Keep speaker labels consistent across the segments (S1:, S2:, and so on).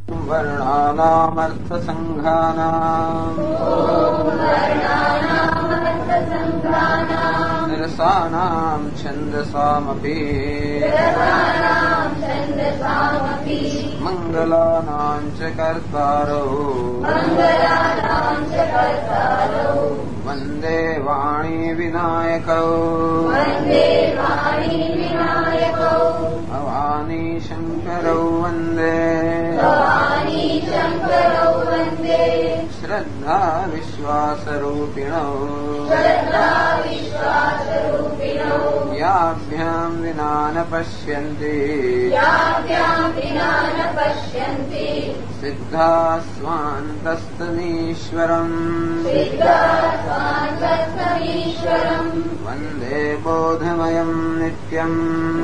S1: वर्णानामर्थसङ्घानाम् निरसानां छन्दसामपि मङ्गलानां च कर्तारौ वन्दे वाणी विनायकौ भवानी शङ्करौ वन्दे श्रद्धा विश्वासरूपिणौ याभ्यां विना न पश्यन्ति सिद्धा स्वान्तस्तमीश्वरम् वन्दे बोधमयं नित्यम्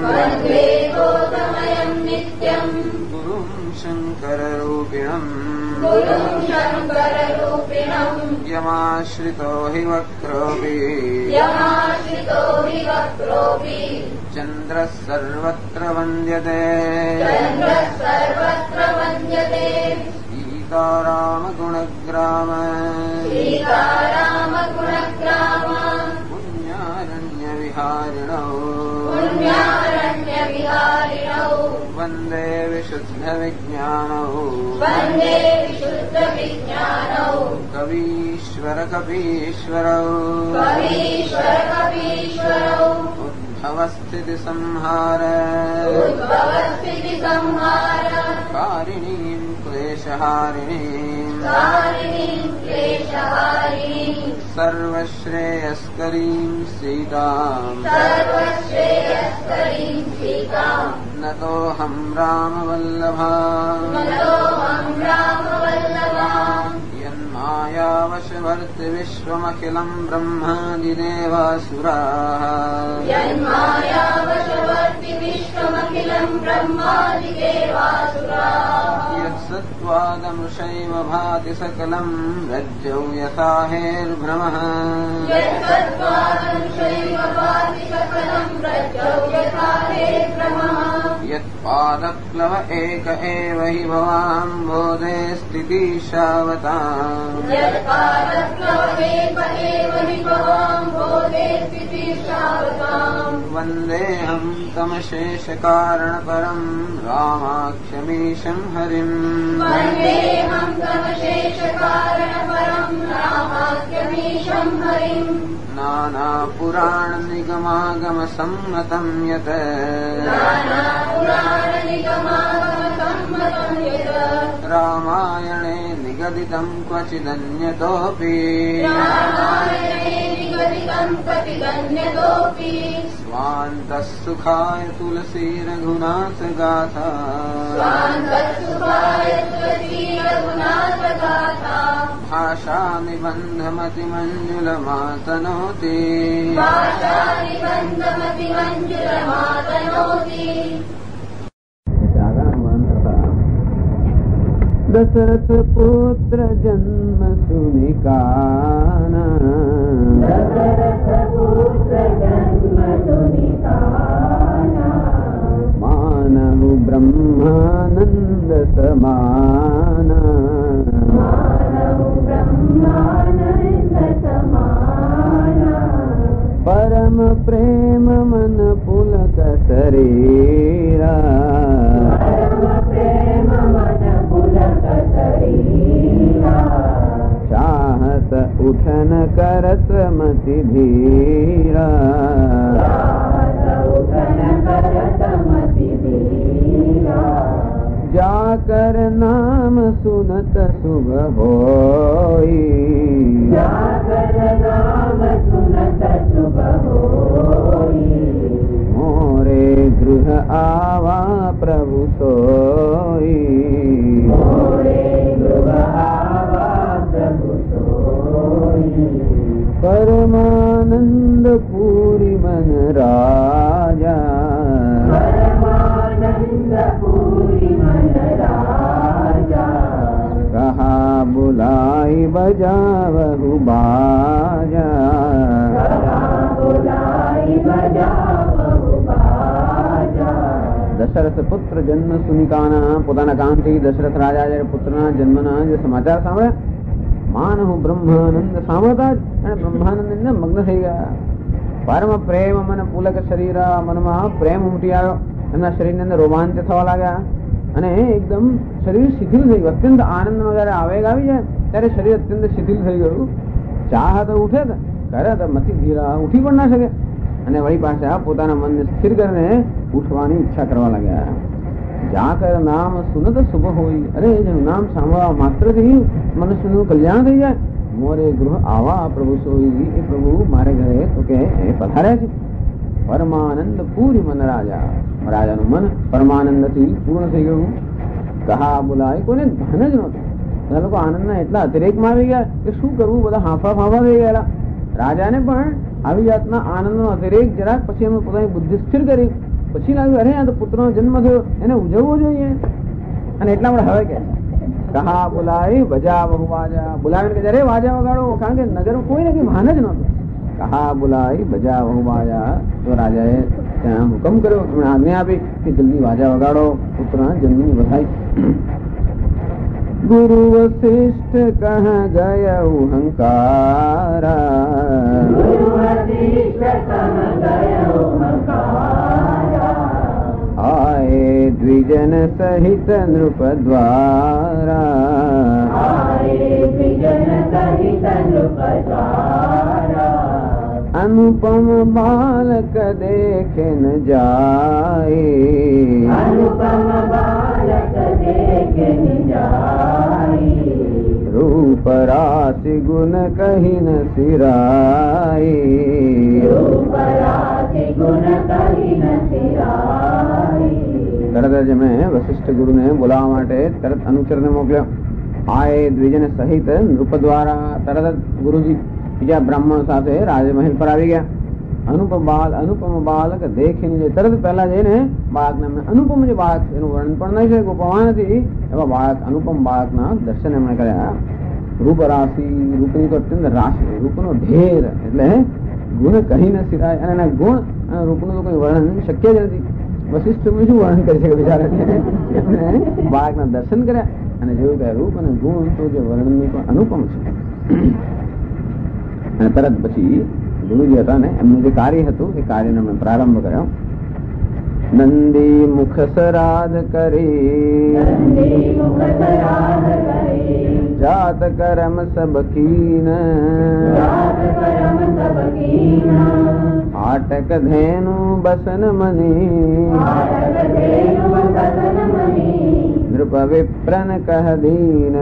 S1: गुरुं शङ्कररूपिणम् यमाश्रितो हि वक्रोऽपि चन्द्रः सर्वत्र वन्द्यते सीतारामगुणग्राम पुण्यारण्यविहारिणौ वन्दे विशुद्धविज्ञानौ कवीश्वरकपीश्वरौ उद्भवस्थितिसंहार कारिणीं क्लेशहारिणीं सर्वश्रेयस्करीं सीताम् नतोऽहं रामवल्लभा यन्मायावशवर्ति विश्वमखिलं ब्रह्मादिदेवासुराः यत्सत्त्वादमृषैव भाति सकलं रज्जौ यथा हेर्भ्रमः यत्पादप्लव एक एव हि भवाम्भोधे स्थितिशावताम् वन्देऽहं तमशेषकारणपरं रामाख्यमीशं हरिम् नानापुराणनिगमागमसम्मतं यत् रामायणे निगदितं क्वचिदन्यतोऽपि स्वान्तः सुखाय तुलसी रघुनाथगाथा भाषानिबन्धमतिमञ्जुलमातनोति दशरथ पुत्र जन्म सुनिकाना मानव ब्रह्मानंद समाना परम प्रेम मन पुलक शरीरा चाहत उठन करत मति धीरा जाकर नाम सुनत शुभ होई मोरे गृह आवा प्रभु सोई परमानंद पूरी मन राजा कहा बुलाई बजावहु बाजा दशरथ દશરથ પુત્ર જન્મ સુનિકાના, પોતાના કામથી દશરથ રાજા જયારે પુત્રના જન્મના જે સમાચાર સાંભળ્યા, માનહુ બ્રહ્માનંદ સાંભળતા જ અને બ્રહ્માનંદ ને મગ્ન થઈ ગયા. પરમ પ્રેમ મન પુલક શરીર, મનમાં પ્રેમ ઉમટી આવ્યો, એમના શરીરની અંદર રોમાંચ થવા લાગ્યા અને એકદમ શરીર શિથિલ થઈ ગયું. અત્યંત આનંદનો જયારે આવેગ આવી જાય ત્યારે શરીર અત્યંત શિથિલ થઈ ગયું. ચાહ તો ઉઠે કરે તો મથી ધીરા ઉઠી પણ ના શકે અને વળી પાછા પોતાના મનને સ્થિર કરીને ઉઠવાની ઈચ્છા કરવા લાગ્યા. જાકર નામ સુનત શુભ હોય, અરે જેનું નામ સાંભળવા માત્રથી મનુષ્યનું કલ્યાણ થઈ જાય. મોરે ગૃહ આવા પ્રભુ સોઈ, એ પ્રભુ મારે ઘરે તો કે એ પધાર્યા છે. પરમાનંદ પૂરી મન રાજા, રાજાનું મન પરમાનંદથી પૂર્ણ થઈ ગયું. કહા બોલાય, કોઈને ધન જ નહોતું. બધા લોકો આનંદના એટલા અતિરેકમાં આવી ગયા કે શું કરવું, બધા હાંફા ફાંફા થઈ ગયેલા. રાજાને પણ આવી જાતના આનંદનો અતિરેક જરાક પછી એમને પોતાની બુદ્ધિ સ્થિર કરી, પછી લાગ્યું અરે આ તો પુત્રનો જન્મ થયો, એને ઉજવવો જોઈએ. અને એટલા માટે હવે કે કહા બોલાય બજા બહુ વાજા, બોલાવીને કે અરે વાજા વગાડો, કારણ કે નગરમાં કોઈ ને કઈ ભાન જ નહોતું. કહા બોલાય બજા બહુ વાજા, તો રાજાએ ત્યાં હુકમ કર્યો, એમણે આજ્ઞા આપી કે જલ્દી વાજા વગાડો, પુત્રના જન્મની વધાઈ. ગુરુ વશિષ્ઠ કહ ગયા અહંકારા, આયે દ્વિજન સહિત નૃપ દ્વારા, अनुपम बालक देखे न जाए, अनुपम बालक देखे न जाए, रूप राशि गुण कहीं न सिराए, रूप राशि गुण कहीं न सिराए. તરત જ મેં વશિષ્ઠ ગુરુને બોલાવવા માટે તરત અનુચરને મોકલ્યો. આએ દ્વિજન સહિત નૃપ દ્વારા તરત જ ગુરુજી બીજા બ્રાહ્મણ સાથે રાજમહેલ પર આવી ગયા. અનુપમ બાલક દેખીને તરત પહેલા જઈને બાળકને અનુપમ જે બાળક એનું વર્ણન પણ નહીં છે, ગોપવા નથી એવા બાળક અનુપમ બાળકના દર્શન એમણે કર્યા. રૂપ રાશિ, રૂપની તો અત્યંત રાશિ, રૂપનો ઢેર એટલે ગુણ કહી ન સિરાય. અને એના ગુણ અને રૂપનું તો કોઈ વર્ણન શક્ય જ નથી. વશિષ્ઠ શું વર્ણન કરી શકે બિચારા? એમણે બાળકના દર્શન કર્યા અને જોયું કે રૂપ અને ગુણ તો જે વર્ણનની પણ અનુપમ છે. અને તરત પછી ગુરુજી હતા ને એમનું જે કાર્ય હતું એ કાર્યનો એમણે પ્રારંભ કર્યો. નંદી મુખ સરાધ કરી, જાત કરમ સબ કીન, આટક ધેનુ બસન મની, નૃપ વિપ્રન કહ દીન.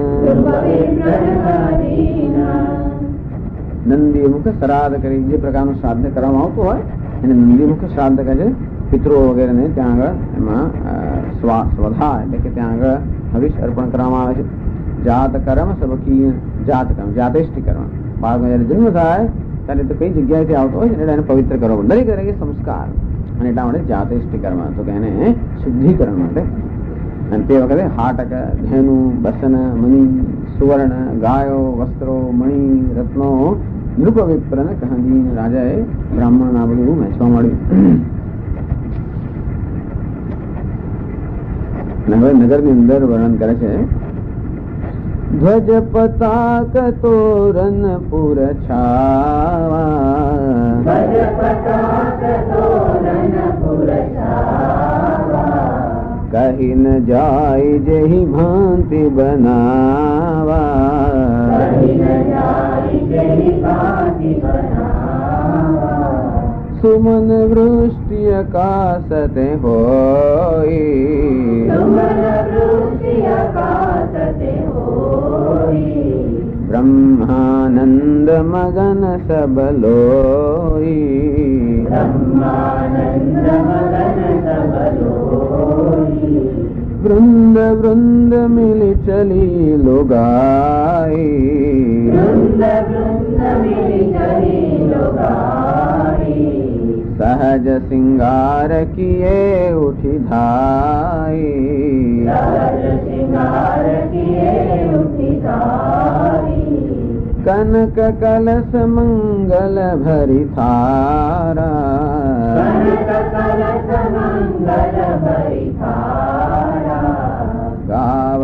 S1: નંદી મુખ શ્રાદ્ધ કરી, જે પ્રકારનું શ્રાદ્ધ કરવામાં આવતું હોય એને નંદી મુખ શ્રાદ્ધ કહે છે. પિતૃઓ વગેરે ને ત્યાં આગળ એમાં સ્વધા એટલે કે ત્યાં આગળ હવિષ અર્પણ કરવામાં આવે છે. જાત કર્મ સબકી, જાત કર્મ જાતેષ્ટિ કર્મ, બાળકનો જયારે જન્મ થાય ત્યારે તો કઈ જગ્યાએથી આવતો હોય છે એટલે એને પવિત્ર કરવો પડે, દરેક દરેક સંસ્કાર, અને એટલા માટે જાતેષ્ટિ કર્મ તો કે એને શુદ્ધિકરણ માટે. અને તે વખતે હાટક ધેનુ બસન મણી સુવર્ણ ગાયો વસ્ત્રો મણી રત્નો નૃપ વિપ્રન કહી રાજાએ બ્રાહ્મણ આ બધું વહેંચવા માંડ્યું. હવે નગરની અંદર વર્ણન કરે છે. ધ્વજ પતાક તોરન પુર છાવા, કહી ન જાય જેહી ભાંતિ બનાવા, સુમન વૃષ્ટિ આકાશતે હોય, બ્રહ્માનંદ મગન સબ લોઈ, વૃંદ વૃંદ મિલી ચલી લોગાઈ, સહજ સિંગાર કિએ ઉઠી ધાઈ, કનક કલશ મંગલ ભરી થારા,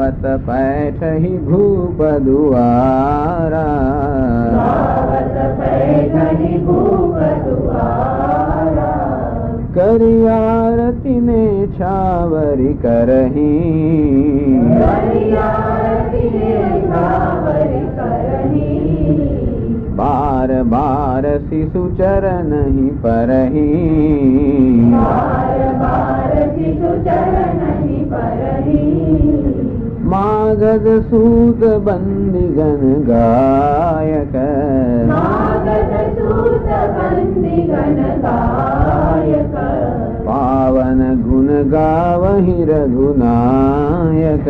S1: गावत पैठ ही भूप दुआरा, करी आरती ने छावरी करही, बार बार शिशु चरण ही परही, मागध सूत बंदिगन गायक, पावन गुण गावहि रघुनायक,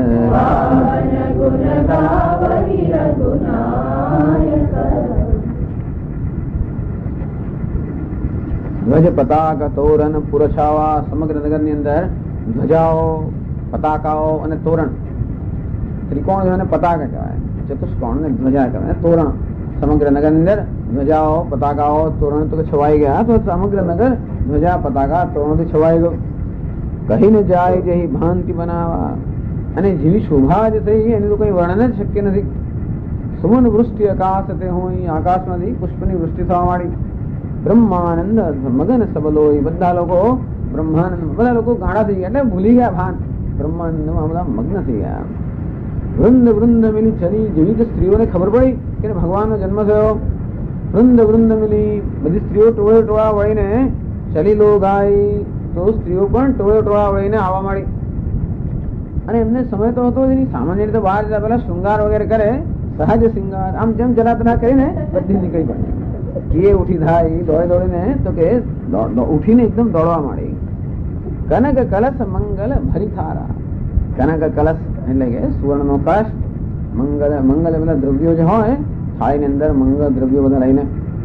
S1: ધ્વજ પતાકા તોરણ પુરછાવા. સમગ્ર નગરની અંદર ધ્વજાઓ, પતાકાઓ અને તોરણ, ત્રિકોણ અને પતાકા કહેવાય, ચતુષ્કોણ ને ધ્વજા કહેવાય, તોરણ. સમગ્ર નગર ની અંદર ધ્વજાઓ, પતાકાઓ, તોરણ તો છવાઈ ગયા, તો સમગ્ર નગર ધ્વજા, પતાકા, તોરણ થી છવાઈ ગયું. કહીને જાય જેહી ભાંતિ બનાવા, અને જેવી શોભા જ થઈ એનું તો કઈ વર્ણન જ શક્ય નથી. સુમન વૃષ્ટિ આકાશ તે હોય, આકાશમાંથી પુષ્પની વૃષ્ટિ થવા માંડી. બ્રહ્માનંદ મગન સબલોય, બધા લોકો બ્રહ્માનંદ, બધા લોકો ગાડા થઈ ગયા, એટલે ભૂલી ગયા ભાન, બ્રહ્માનંદમાં બધા મગ્ન થઈ ગયા. વૃંદ વૃંદ મિલી ચલી, જેવી કે સ્ત્રીઓને ખબર પડી કે ભગવાનનો જન્મ થયો, વૃંદ વૃંદ મિલી, બધી સ્ત્રીઓ ટોળે ટોળા વળીને ચલી લો ગાય, તો સ્ત્રીઓ પણ ટોળે ટોળા વળીને આવવા માંડી. અને એમને સમય તો હતો એની, સામાન્ય રીતે બહાર જતા પેલા શૃંગાર વગેરે કરે, સહજ શૃંગાર, આમ જેમ જલાતના કરીને બધી નીકળી પડે. કે ઉઠી થાય દોડે દોડીને, તો કે ઉઠીને એકદમ દોડવા માંડી. કનક કલશ મંગલ ભરી થારા, કનક કલશ એટલે કે સુવર્ણ નો કલશ, મંગલ મંગલ બધા દ્રવ્યો જે હોય થાળી ની અંદર, મંગળ દ્રવ્યો બધા લઈને,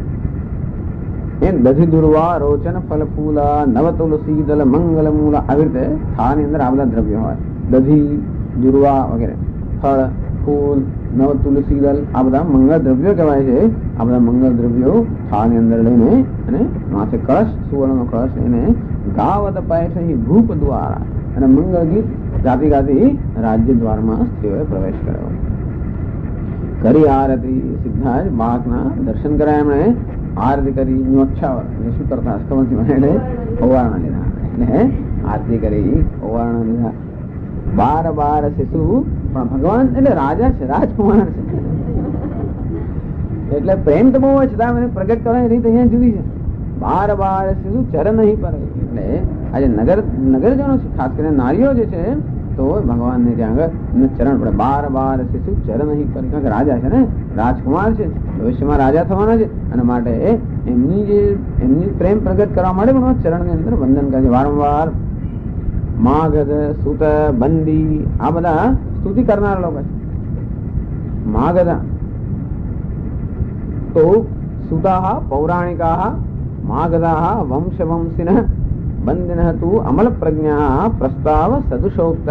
S1: એ દધી દુર્વા રોચન ફલ ફૂલા નવ તુલસી દલ મંગલ મૂલા, આવી રીતે થાળ ની અંદર આ બધા દ્રવ્યો હોય, દધી દુર્વા વગેરે, ફળ ફૂલ નવ તુલસી દલ, આ બધા મંગળ દ્રવ્યો કહેવાય છે. આ બધા મંગળ દ્રવ્યો થાળ ની અંદર લઈને અને માથે કળશ, સુવર્ણ નો કળશ લઈને, ગાવત પૈઠ ભૂપ દ્વારા, અને મંગળ ગીત ગાતી ગાતી રાજ્ય દ્વારમાં સ્ત્રીઓએ પ્રવેશ કર્યો. કરી આરતી, સીધા જ બાળકના દર્શન કર્યા એમણે, આરતી કરી, ન્યોચ્છાવર શું કરતા અસ્તવંતી મને ઓવારણા લીધા, એટલે આરતી કરી, ઓવારણા લીધા. બાર બાર શિશુ, પણ ભગવાન એટલે રાજા છે, રાજકુમાર છે, એટલે પ્રેમ તો બહુ હોય, છતાં મને પ્રગટ કરવાની રીત અહીંયા જુદી છે. બાર બાર શિશુ ચરણ નહીં પડે, એટલે આજે નગરજનો છે, ખાસ કરીને નારીઓ જે છે, તો ભગવાન ને ત્યાં આગળ ચરણ પડે. બાર બાર શિશુ ચરણ નહીં પડે, કારણ કે રાજા છે ને, રાજકુમાર છે, ભવિષ્યમાં રાજા થવાના છે, અને માટે એમની પ્રેમ પ્રગટ કરવા માટે પણ ચરણ ની અંદર વંદન કરે છે વારંવાર. માગધ સુત બંદી, આ બધા સ્તુતિ કરનાર લોકો છે. માગધ તો સુતા પૌરાણિકા, માગધા વંશ વંશિન, બંદિન તુ અમલ પ્રજ્ઞા પ્રસ્તાવ સદુષોક્ત.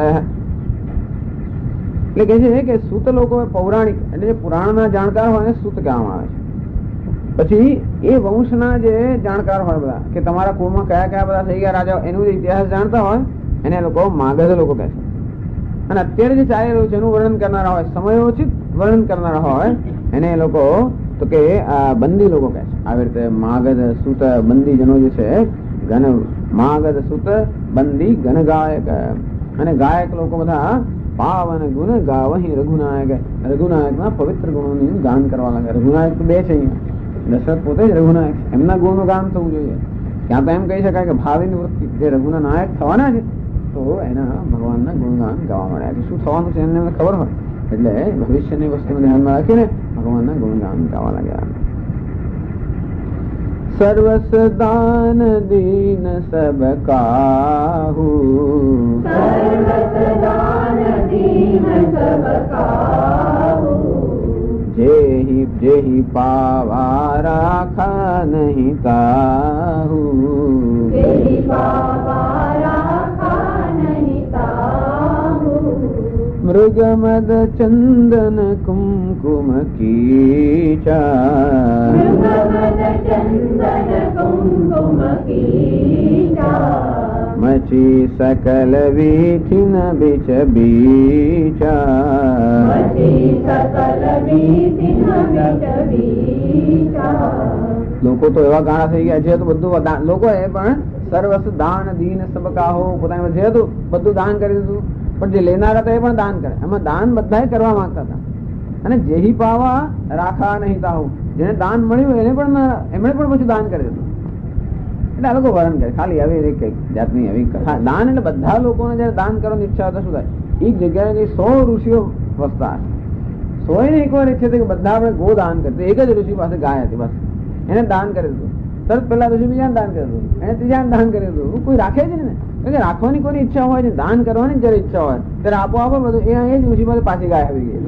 S1: એટલે કે છે કે સૂત લોકો પૌરાણિક એટલે જે પુરાણના જાણકાર હોય ને સૂત કહેવામાં આવે છે. પછી એ વંશના જે જાણકાર હોય બધા, કે તમારા કુળમાં કયા કયા બધા થઈ ગયા રાજા, એનું જે ઇતિહાસ જાણતા હોય એને લોકો માગધ લોકો કહે છે. અને અત્યારે જે ચાલી રહ્યું છે એનું વર્ણન કરનારા હોય, સમયોચિત વર્ણન કરનારા હોય, એને એ લોકો તો કે બંદી લોકો કહે છે. આવી રીતે માગધ સૂત બંદી જનો જે છે, ઘન માગધ સૂત બંદી ઘન ગાયક, અને ગાયક લોકો બધા પાવન ગુણ ગાવહી રઘુનાયક, રઘુનાયક ના પવિત્ર ગુણોનું ગાન કરવા લાગે. રઘુનાયક તો બે છે અહીંયા, દશરથ પોતે જ રઘુનાયક, એમના ગુણનું ગાન થવું જોઈએ. ત્યાં તો એમ કહી શકાય કે ભાવિ નિવૃત્તિ, જે રઘુના નાયક થવાના છે, તો એના ભગવાનના ગુણગાન ગાવા મળ્યા, કે શું થવાનું છે એને ખબર હોય, એટલે ભવિષ્યની વસ્તુને ધ્યાનમાં રાખીને ભગવાનના ગુણગાન ગાવા લાગ્યા. સર્વસ દાન દીન સબ કાહુ, જેહી જેહી પાવા રાખા નહીં તાહુ, मृगमद चंदन कुमकुम कीचा, मची सकल वीथिन बिच बीचा, લોકો તો એવા ગાણા થઈ ગયા છે તો બધું લોકો એ પણ સર્વસ્વ દાન દીન સબ કાહો પોતાની છે તો બધું દાન કરી દીધું, પણ જે લેનારા હતા એ પણ દાન કરે. એમાં દાન બધા કરવા માંગતા હતા. અને જેહી પાવા રાખા નહીં તાહુ, જેને દાન મળ્યું એને પણ એમણે પણ પછી દાન કરી દીધું. એટલે આ લોકો વર્ણન કરે ખાલી આવી કઈક જાતની આવી કથા. દાન એટલે બધા લોકોને જયારે દાન કરવાની ઈચ્છા હોય તો શું થાય, એક જગ્યાએ 100 ઋષિઓ વસતા, 100 ને એક વાર ઈચ્છે કે બધા આપણે ગો દાન કરતા. એક જ ઋષિ પાસે ગાય હતી, બસ એને દાન કરી દીધું. તરત પેલા ઋષિ બીજાને દાન કરી દીધું, એને ત્રીજાને દાન કરી દીધું. કોઈ રાખે છે ને, રાખવાની કોઈ ઈચ્છા હોય છે, દાન કરવાની જયારે ઈચ્છા હોય ત્યારે આપો આપો બધું. એ જ ઋષિ પાસે પાછી ગાય આવી ગઈ.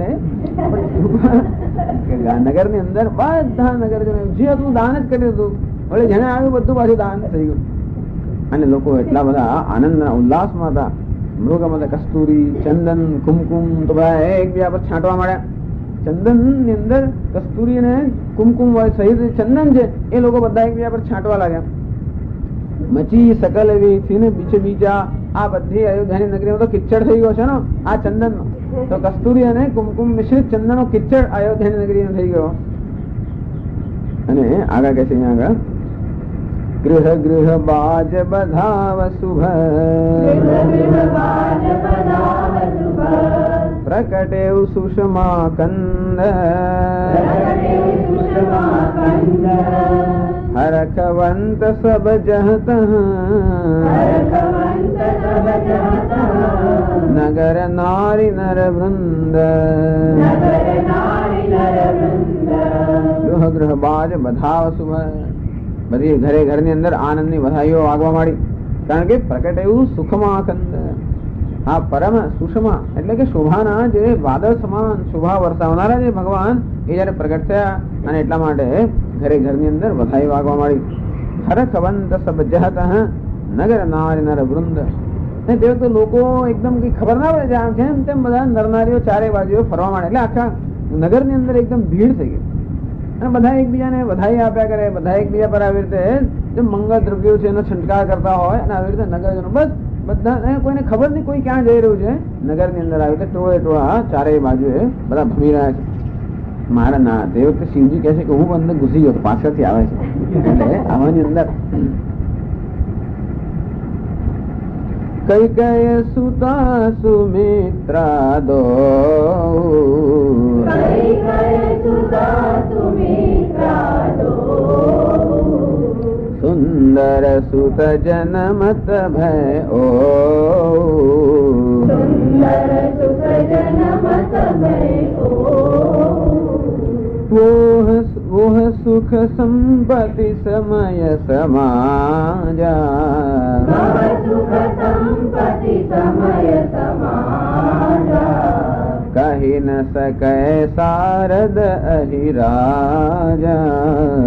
S1: એટલે નગર ની અંદર બધા નગરજનો જે હતું દાન જ કરી દીધું. એટલે જેને આવ્યું બધું પાછું દાન થઈ ગયું. અને લોકો એટલા બધા આનંદના ઉલ્લાસમાં હતા. મૃગમાં કસ્તુરી ચંદન કુમકુમ તો બધા એકબીજા પર છાંટવા માંડ્યા. ચંદન ની અંદર કસ્તુરી અને કુમકુમ સહિત ચંદન છે એ લોકો બધા એકબીજા પર છાંટવા લાગ્યા. મચી સકલ એવી બીચે બીજા આ બધી અયોધ્યાની નગરીમાં તો કિચ્ચડ થઈ ગયો છે ને આ ચંદન નો. તો કસ્તુરી અને કુમકુમ મિશ્રિત ચંદન નો કિચ્ચડ અયોધ્યાની નગરી થઈ ગયો. અને આગળ કે છે અહીંયા આગળ ગૃહ ગૃહ બાજ બધાવ શુભ, પ્રકટે સુષમા કંદ, હરખવંત સબ જહત, નગર નારી નર વૃંદ. ગૃહ ગૃહ બાજ બધાવ શુભ, બધી ઘરે ઘરની અંદર આનંદ ની વધાઈઓ વાગવા માંડી. કારણ કે પ્રકટ એવું સુખમાં કંદ, આ પરમ સુષમા એટલે કે શોભાના જે વાદળ સમાન શોભા વરસાવનારા જે ભગવાન એ જયારે પ્રગટ થયા અને એટલા માટે ઘરે ઘરની અંદર વધાઈ વાગવા માંડી. હરખવંત સબ જહત નગર નારી નર વૃંદ. તે વખતે લોકો એકદમ કઈ ખબર ના પડે, આમ જેમ તેમ બધા નરનારીઓ ચારે બાજુ ફરવા માંડે. એટલે આખા નગર ની અંદર એકદમ ભીડ થઈ ગઈ. અને બધા એકબીજાને વધાઈ આપ્યા કરે, બધા એકબીજા પર આવી રીતે જે મંગળ દ્રવ્યો છે એનો છંટકાવ કરતા હોય. અને આવી રીતે નગરજનો બસ બધા કોઈને ખબર નહીં કોઈ ક્યાં જઈ રહ્યું છે. નગર ની અંદર આવી રીતે ટોળે ટોળા ચારેય બાજુ બધા ભમી રહ્યા છે. મારા ના તે વખતે શિવજી કહે છે કે હું અંદર ઘૂસી ગયો, પાછળથી આવે છે. એટલે આવાની અંદર કઈ કઈ સુતા સુમિત્રા દો, સુંદર સુત જનમત ભય ઓ, वोह सुख संपत्ति समय समाजा, कही न सके सारद अहिराजा,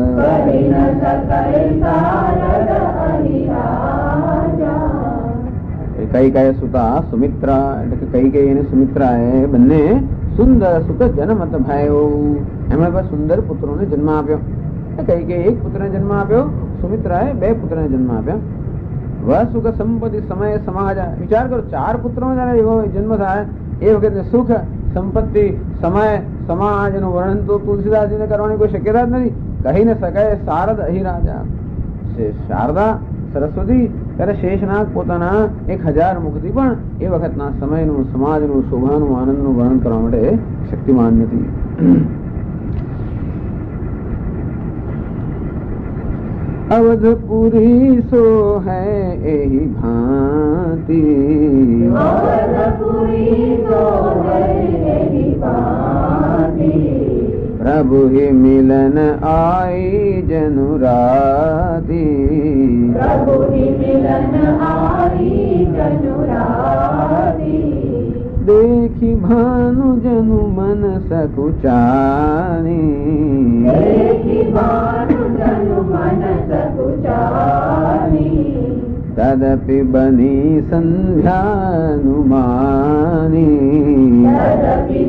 S1: કઈ કઈ સુતા સુમિત્રા એટલે કે કઈ કઈ અને સુમિત્રા એ બંને સુંદર સુત જન્મત ભાઈઓ, એમણે પણ સુંદર પુત્રોને જન્મ આપ્યો. કઈ કઈ એક પુત્રને જન્મ આપ્યો, સુમિત્રાએ 2 પુત્રને જન્મ આપ્યા. વહ સુખ સંપત્તિ સમય સમાજ. વિચાર કરો 4 પુત્રો જયારે એવો જન્મ થાય એ વખતે સુખ સંપત્તિ સમય સમાજ નું વર્ણન તો તુલસીદાસજીને કરવાની કોઈ શક્યતા જ નથી. કહી ન શકાય શારદ અહિરાજા. શારદા સરસ્વતી ત્યારે શેષનાગ પોતાના 1000 મુખથી પણ એ વખતના સમયનું સમાજનું શોભાનું આનંદનું વર્ણન કરવા માટે શક્તિમાન નથી. અવધપુરી સો હૈ એહી ભાંતિ, प्रभु ही मिलन आई जनुराती, प्रभु ही मिलन आई जनुराती, देखी भानु जनु मन सकुचानी, देखी भानु जनु मन सकुचानी, तदपि बनी संध्यानुमानी,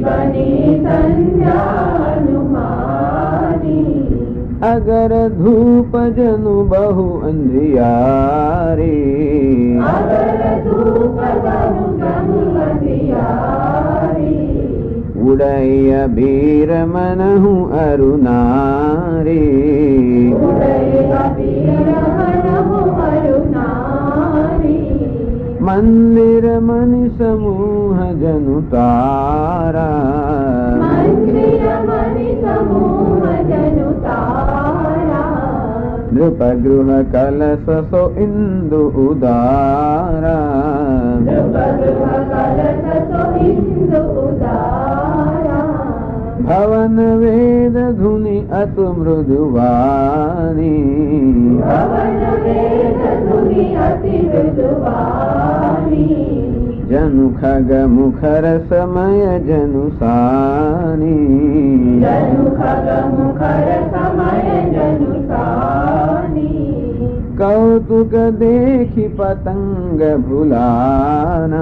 S1: अगर धूप जनु बहु अंधियारे, उड़य बीर मनहु अरुनारे, मंदिर मनि समूह जनु तारा, नृप गृह कलश सो इंदु उदारा, भवन वेद धुनि अतु मृदुवानी, जनु खग मुखर समय जनु सानी, कौतुक देखी पतंग भुलाना,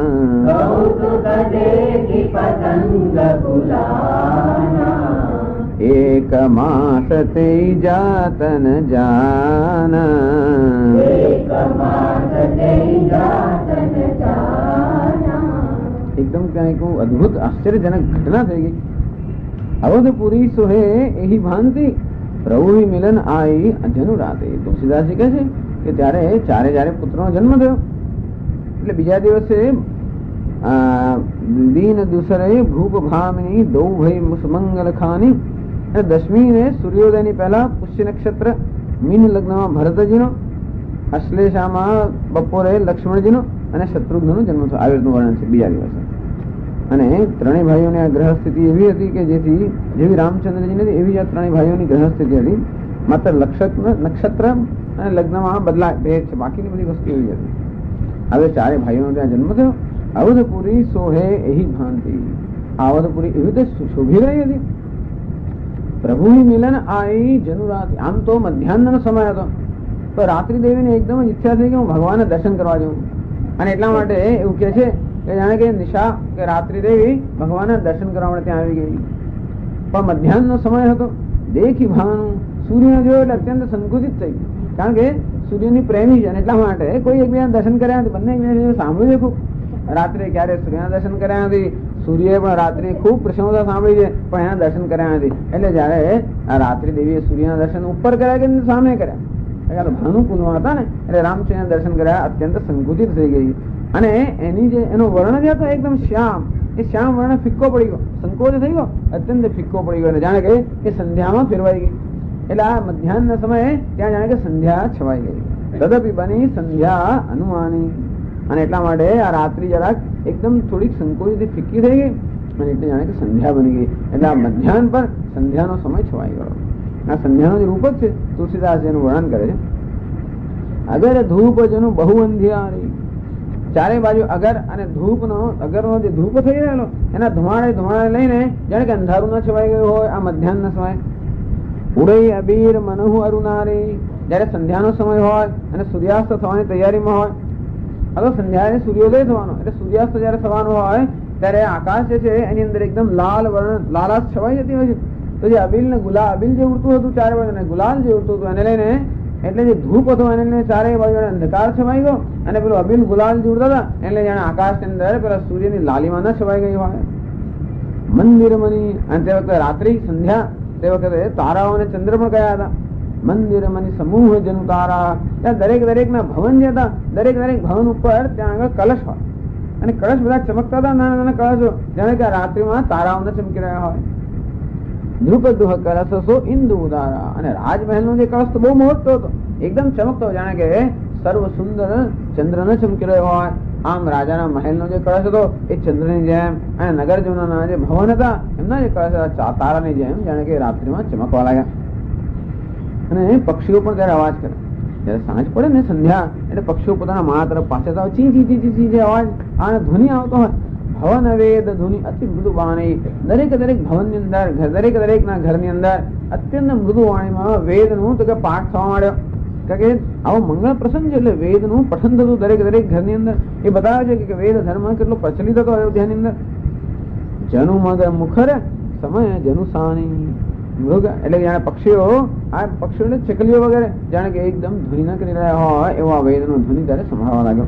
S1: एक मास ते जातन जाना, एकदम કંઈક અદભુત આશ્ચર્યજનક ઘટના થઈ ગઈ. અવધપુરી સોહે એહી ભાંતિ પ્રભુ મિલન આઈ જનુ રાતે. તુલસીદાસજી કહે છે કે ત્યારે જયારે પુત્રનો જન્મ થયો એટલે બીજા દિવસે દીન દુસરે ભૂપ ભામિની દૌ ભય મુસમંગલ ખાની, અને દશમી ને સૂર્યોદયની પહેલા પુષ્ય નક્ષત્ર મીન લગ્નમાં ભરતજીનો, અશ્લેષામાં બપોરે લક્ષ્મણજીનો અને શત્રુઘ્નનો જન્મ થયો. આવી રીતનું વર્ણન છે બીજા દિવસે. અને ત્રણેય ભાઈઓની આ ગ્રહ સ્થિતિ એવી હતી કે જેવી રામચંદ્રજી નથી એવી આ ત્રણેય ભાઈઓની ગ્રહ સ્થિતિ હતી. માત્ર નક્ષત્ર અને લગ્નમાં બદલાય ભેદ છે, બાકીની બધી વસ્તુ એવી હતી. હવે ચારે ભાઈઓનો ત્યાં જન્મ થયો. અવધપુરી સોહે એહી ભાંતિ. અવધપુરી એવી રીતે શોભી રહી હતી. પ્રભુ મિલન આઈ જનુ રાતે. આમ તો મધ્યાહ્નનો સમય હતો, તો રાત્રિ દેવીને એકદમ જ ઈચ્છા થઈ કે હું ભગવાનને દર્શન કરવા જઉં. અને એટલા માટે એવું કે છે કે જાણે કે નિશા કે રાત્રિ દેવી ભગવાનના દર્શન કરવા માટે ત્યાં આવી ગઈ. પણ મધ્યાહ્નનો સમય હતો. દેખી ભાનું સૂર્ય જોયો એટલે અત્યંત સંકુચિત થઈ, કારણ કે સૂર્યની પ્રેમી છે. અને એટલા માટે કોઈ એકબીજાના દર્શન કર્યા નથી. બંને એકબીજા સાંભળ્યું છે ખૂબ. રાત્રે ક્યારે સૂર્યના દર્શન કર્યા નથી, સૂર્યએ પણ રાત્રે ખૂબ પ્રશંસા સાંભળી છે, પણ એના દર્શન કર્યા નથી. એટલે જયારે આ રાત્રિ દેવીએ સૂર્યના દર્શન ઉપર કર્યા કે સામે કર્યા, ભાનુકુલમાં હતા ને એટલે રામચંદ્ર દર્શન કર્યા, અત્યંત સંકુચિત થઈ ગઈ. અને એની જે એનો વર્ણ જે હતો એકદમ શ્યામ, એ શ્યામ વર્ણ ફિક્કો પડી ગયો, સંકોચ થઈ ગયો, અત્યંત ફિક્કો પડી ગયો. જાણે કે એ સંધ્યામાં ફેરવાઈ ગઈ. એટલે આ મધ્યાહ્ન સમયે ત્યાં જાણે કે સંધ્યા છવાઈ ગઈ. તદપી બની સંધ્યા અનુમાની. અને એટલા માટે આ રાત્રિ જરાક એકદમ થોડીક સંકોચથી ફિક્કી થઈ ગઈ અને એટલે જાણે કે સંધ્યા બની ગઈ. એટલે આ મધ્યાહન પર સંધ્યાનો સમય છવાઈ ગયો. આ સંધ્યાનો જે રૂપ જ છે તુલસીદાસ એનું વર્ણન કરે છે. અગર ધૂપ જેનું બહુ અંધિયારી. ચારે બાજુ અગર અને ધૂપનો જે ધૂપ થઈ રહેલો એના ધુમાડે લઈને જાણે કે અંધારું ના છવાઈ ગયું હોય આ મધ્યાહન સમય. ઉડઈ અબીર મનહુ અરુનારી. જયારે સંધ્યાનો સમય હોય અને સૂર્યાસ્ત થવાની તૈયારીમાં હોય, હવે સંધ્યાએ સૂર્યોદય થવાનો એટલે સૂર્યાસ્ત જયારે થવાનો હોય ત્યારે આકાશ જે છે એની અંદર એકદમ લાલાશ છવાઈ જતી હોય છે. તો જે અબીલ ને અબીલ જે ઉડતું હતું ચારે બાજુ અને ગુલાલ જે ઉડતું હતું એને લઈને, એટલે જે ધૂપ હતો એને લઈને ચારે બાજુ અંધકાર છવાઈ ગયો અને પેલું અબીલ ગુલાલ જે ઉડતા હતા એટલે જાણે આકાશની અંદર પેલા સૂર્યની લાલીમાં ના છવાઈ ગઈ હોય. મંદિર મની. અને તે વખતે રાત્રિ સંધ્યા, તે વખતે તારાઓ અને ચંદ્ર પણ કયા હતા. મંદિર મની સમૂહ જનુ તારા. ત્યાં દરેક ના ભવન જે હતા, દરેક ભવન ઉપર ત્યાં આગળ કલશ હોય અને કળશ બધા ચમકતા હતા, નાના કળશો, જાણે કે રાત્રિમાં તારાઓને ચમકી રહ્યા હોય. દ્રુપદુહ કળશો ઇન્દુ ઉદારા. અને રાજમહેલ નો જે કળશ તો બહુ મોટો હતો, એકદમ ચમકતો, જાણે કે સર્વ સુંદર ચંદ્ર ન ચમકી રહ્યો હોય. આમ રાજાના મહેલ નો જે કળશ હતો એ ચંદ્રની જેમ, અને નગરજનોના જે ભવન હતા એમના જે કળશ હતા તારાની જેમ જાણે કે રાત્રિમાં ચમકવા લાગ્યા. અને પક્ષીઓ પણ ત્યારે અવાજ કરે. જયારે સાંજ પડે ને સંધ્યા એટલે પક્ષીઓ પોતાના મા તરફ પાછળ આવે, ચી ચી ચી ચી જે અવાજ આ ધ્વનિ આવતો હોય. ભવન વેદ ધ્વનિ અતિ મૃદુ વાણી. દરેક ભવનની અંદર, દરેક ના ઘરની અંદર અત્યંત મૃદુ વાણીમાં વેદનું તો કે પાઠ થવા માંડ્યો. કારણ કે આવો મંગળ પ્રસંગ છે એટલે વેદનું પઠન થતું દરેક ઘરની અંદર. એ બતાવે છે કે વેદ ધર્મ કેટલો પ્રચલિત હતો અયોધ્યાની અંદર. જનુ મગ મુખર સમય જનુ સાની મૃગ એટલે જાણે પક્ષીઓ આ પક્ષીઓને ચકલીઓ વગેરે જાણે કે એકદમ ધ્વનિ ના કરી રહ્યા હોય એવો આ વેદનો ધ્વનિ ત્યારે સંભળાવા લાગ્યો.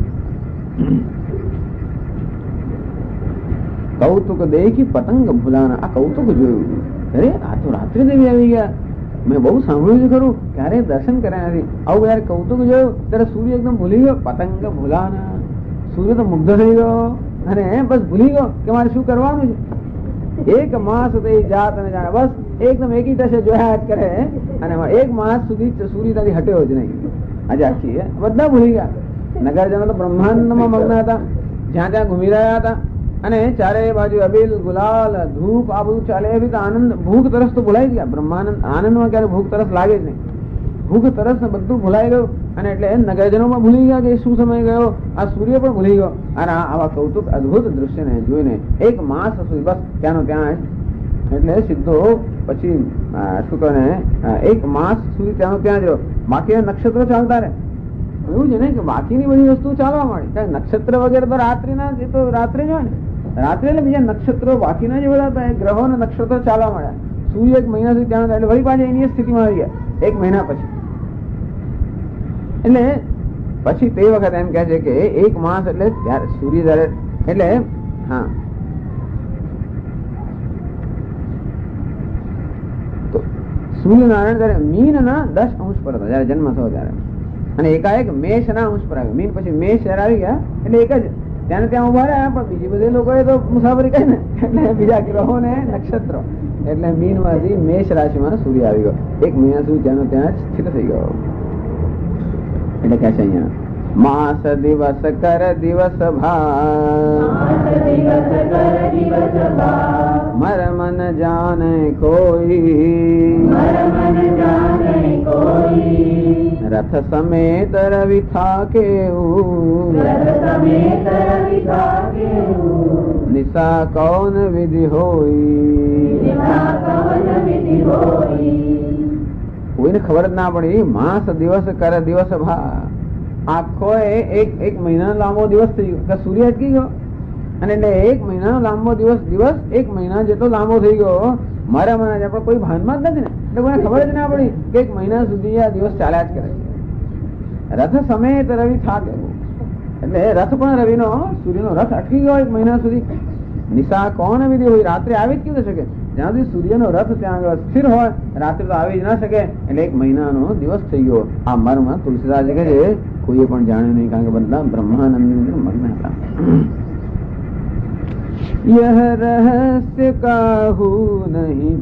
S1: કૌતુક દેખી પતંગ ભૂલાના. આ કૌતુક જોયું, અરે આ તો રાત્રિ દેવી આવી ગયા. મેં બહુ સાંભળ્યું છે ખરું, ક્યારે દર્શન કર્યા નથી. આવું જયારે કૌતુક જોયું ત્યારે સૂર્ય એકદમ ભૂલી ગયો. પતંગ ભૂલાના, સૂર્ય તો મુગ્ધ થઈ ગયો અને બસ ભૂલી ગયો કે મારે શું કરવાનું છે. એક માસ સુધી જાત અને જાણે બસ એકદમ એકી ટસે જોયા જ કરે અને એક માસ સુધી સૂર્ય ત્યાંથી હટ્યો જ નહીં. આજે આખી બધા ભૂલી ગયા. નગરજનો તો બ્રહ્માંડમાં મગ્ન હતા, જ્યાં ત્યાં ઘૂમી રહ્યા હતા અને ચારે બાજુ અબીલ ગુલાલ ધૂપ આ બધું ચાલે એવી તો આનંદ ભૂખ તરસ તો ભૂલાઈ ગયા. બ્રહ્માનંદ આનંદમાં ક્યારે ભૂખ તરસ લાગે જ નહીં. ભૂખ તરસ ને બધું ભૂલાઈ ગયું અને એટલે નગરજનોમાં ભૂલી ગયા કે શું સમય ગયો. આ સૂર્ય પણ ભૂલી ગયો અને આવા કૌતુક અદભુત દ્રશ્યને જોઈને એક માસ સુધી બસ ત્યાંનો ત્યાં એટલે સીધો પછી શું કહે એક માસ સુધી ત્યાંનો ત્યાં જ રહ્યો. બાકી નક્ષત્રો ચાલતા રહે. એવું છે ને કે બાકીની બધી વસ્તુ ચાલવા માંડી. કારણ નક્ષત્ર વગેરે તો રાત્રિના એ તો રાત્રે જ હોય ને. રાત્રે એટલે બીજા નક્ષત્રો બાકીના જે બધા ગ્રહો ને નક્ષત્રો ચાલવા માંડ્યા. સૂર્ય એક મહિના સુધી ત્યાં એટલે વળી પાછા એની સ્થિતિમાં આવી ગયા એક મહિના પછી. એટલે પછી તે વખત એમ કે છે કે એક માસ એટલે સૂર્ય જયારે એટલે હા તો સૂર્યનારાયણ જયારે મીન ના 10 અંશ પર હતા જયારે જન્મ થયો ત્યારે અને એકાએક મેષ ના અંશ પર આવ્યો. મીન પછી મેષ જયારે આવી ગયા એટલે એક જ ત્યાં ત્યાં ઉભા રહ્યા. પણ બીજી બધી લોકોએ તો મુસાફરી કરી ને એટલે બીજા ગ્રહો ને નક્ષત્રો એટલે મીન માંથી મેષ રાશિમાં સૂર્ય આવી ગયો. એક મહિના સુધી ત્યાંનો ત્યાં જ સ્થિત થઈ ગયો. એટલે કે છે અહીંયા માસ દિવસ કર દિવસ મર મન જાને કોઈ રથ સમેત રવિ થાકે નિશા કૌન વિધિ હોય. કોઈને ખબર જ ના પડી. માસ દિવસ કર દિવસ આખો એક મહિનાનો લાંબો દિવસ થઈ ગયો. સૂર્ય અટકી ગયો અને એટલે એક મહિનાનો લાંબો દિવસ એક મહિના જેટલો લાંબો થઈ ગયો. મારા મને આપણે કોઈ ભાનમાં જ નથી ને એટલે કોઈને ખબર જ ના પડી કે એક મહિના સુધી આ દિવસ ચાલ્યા જ કરે છે. રથ સમેત રવિ થાકે એટલે રથ પણ રવિનો સૂર્યનો રથ અટકી ગયો એક મહિના સુધી. નિશા કોણ વિધિ હોય. રાત્રે આવી જ કેવું શકે જ્યાં સુધી સૂર્યનો રથ ત્યાં સ્થિર હોય રાત્રે તો આવી જ ના શકે. એટલે એક મહિનાનો દિવસ થઈ ગયો. આ મર્મ તુલસીદાસ કહે છે કોઈએ પણ જાણ્યું નહીં કારણ કે બધા બ્રહ્માનંદ મગ્ન હતા. यह रहस्य काहू नहीं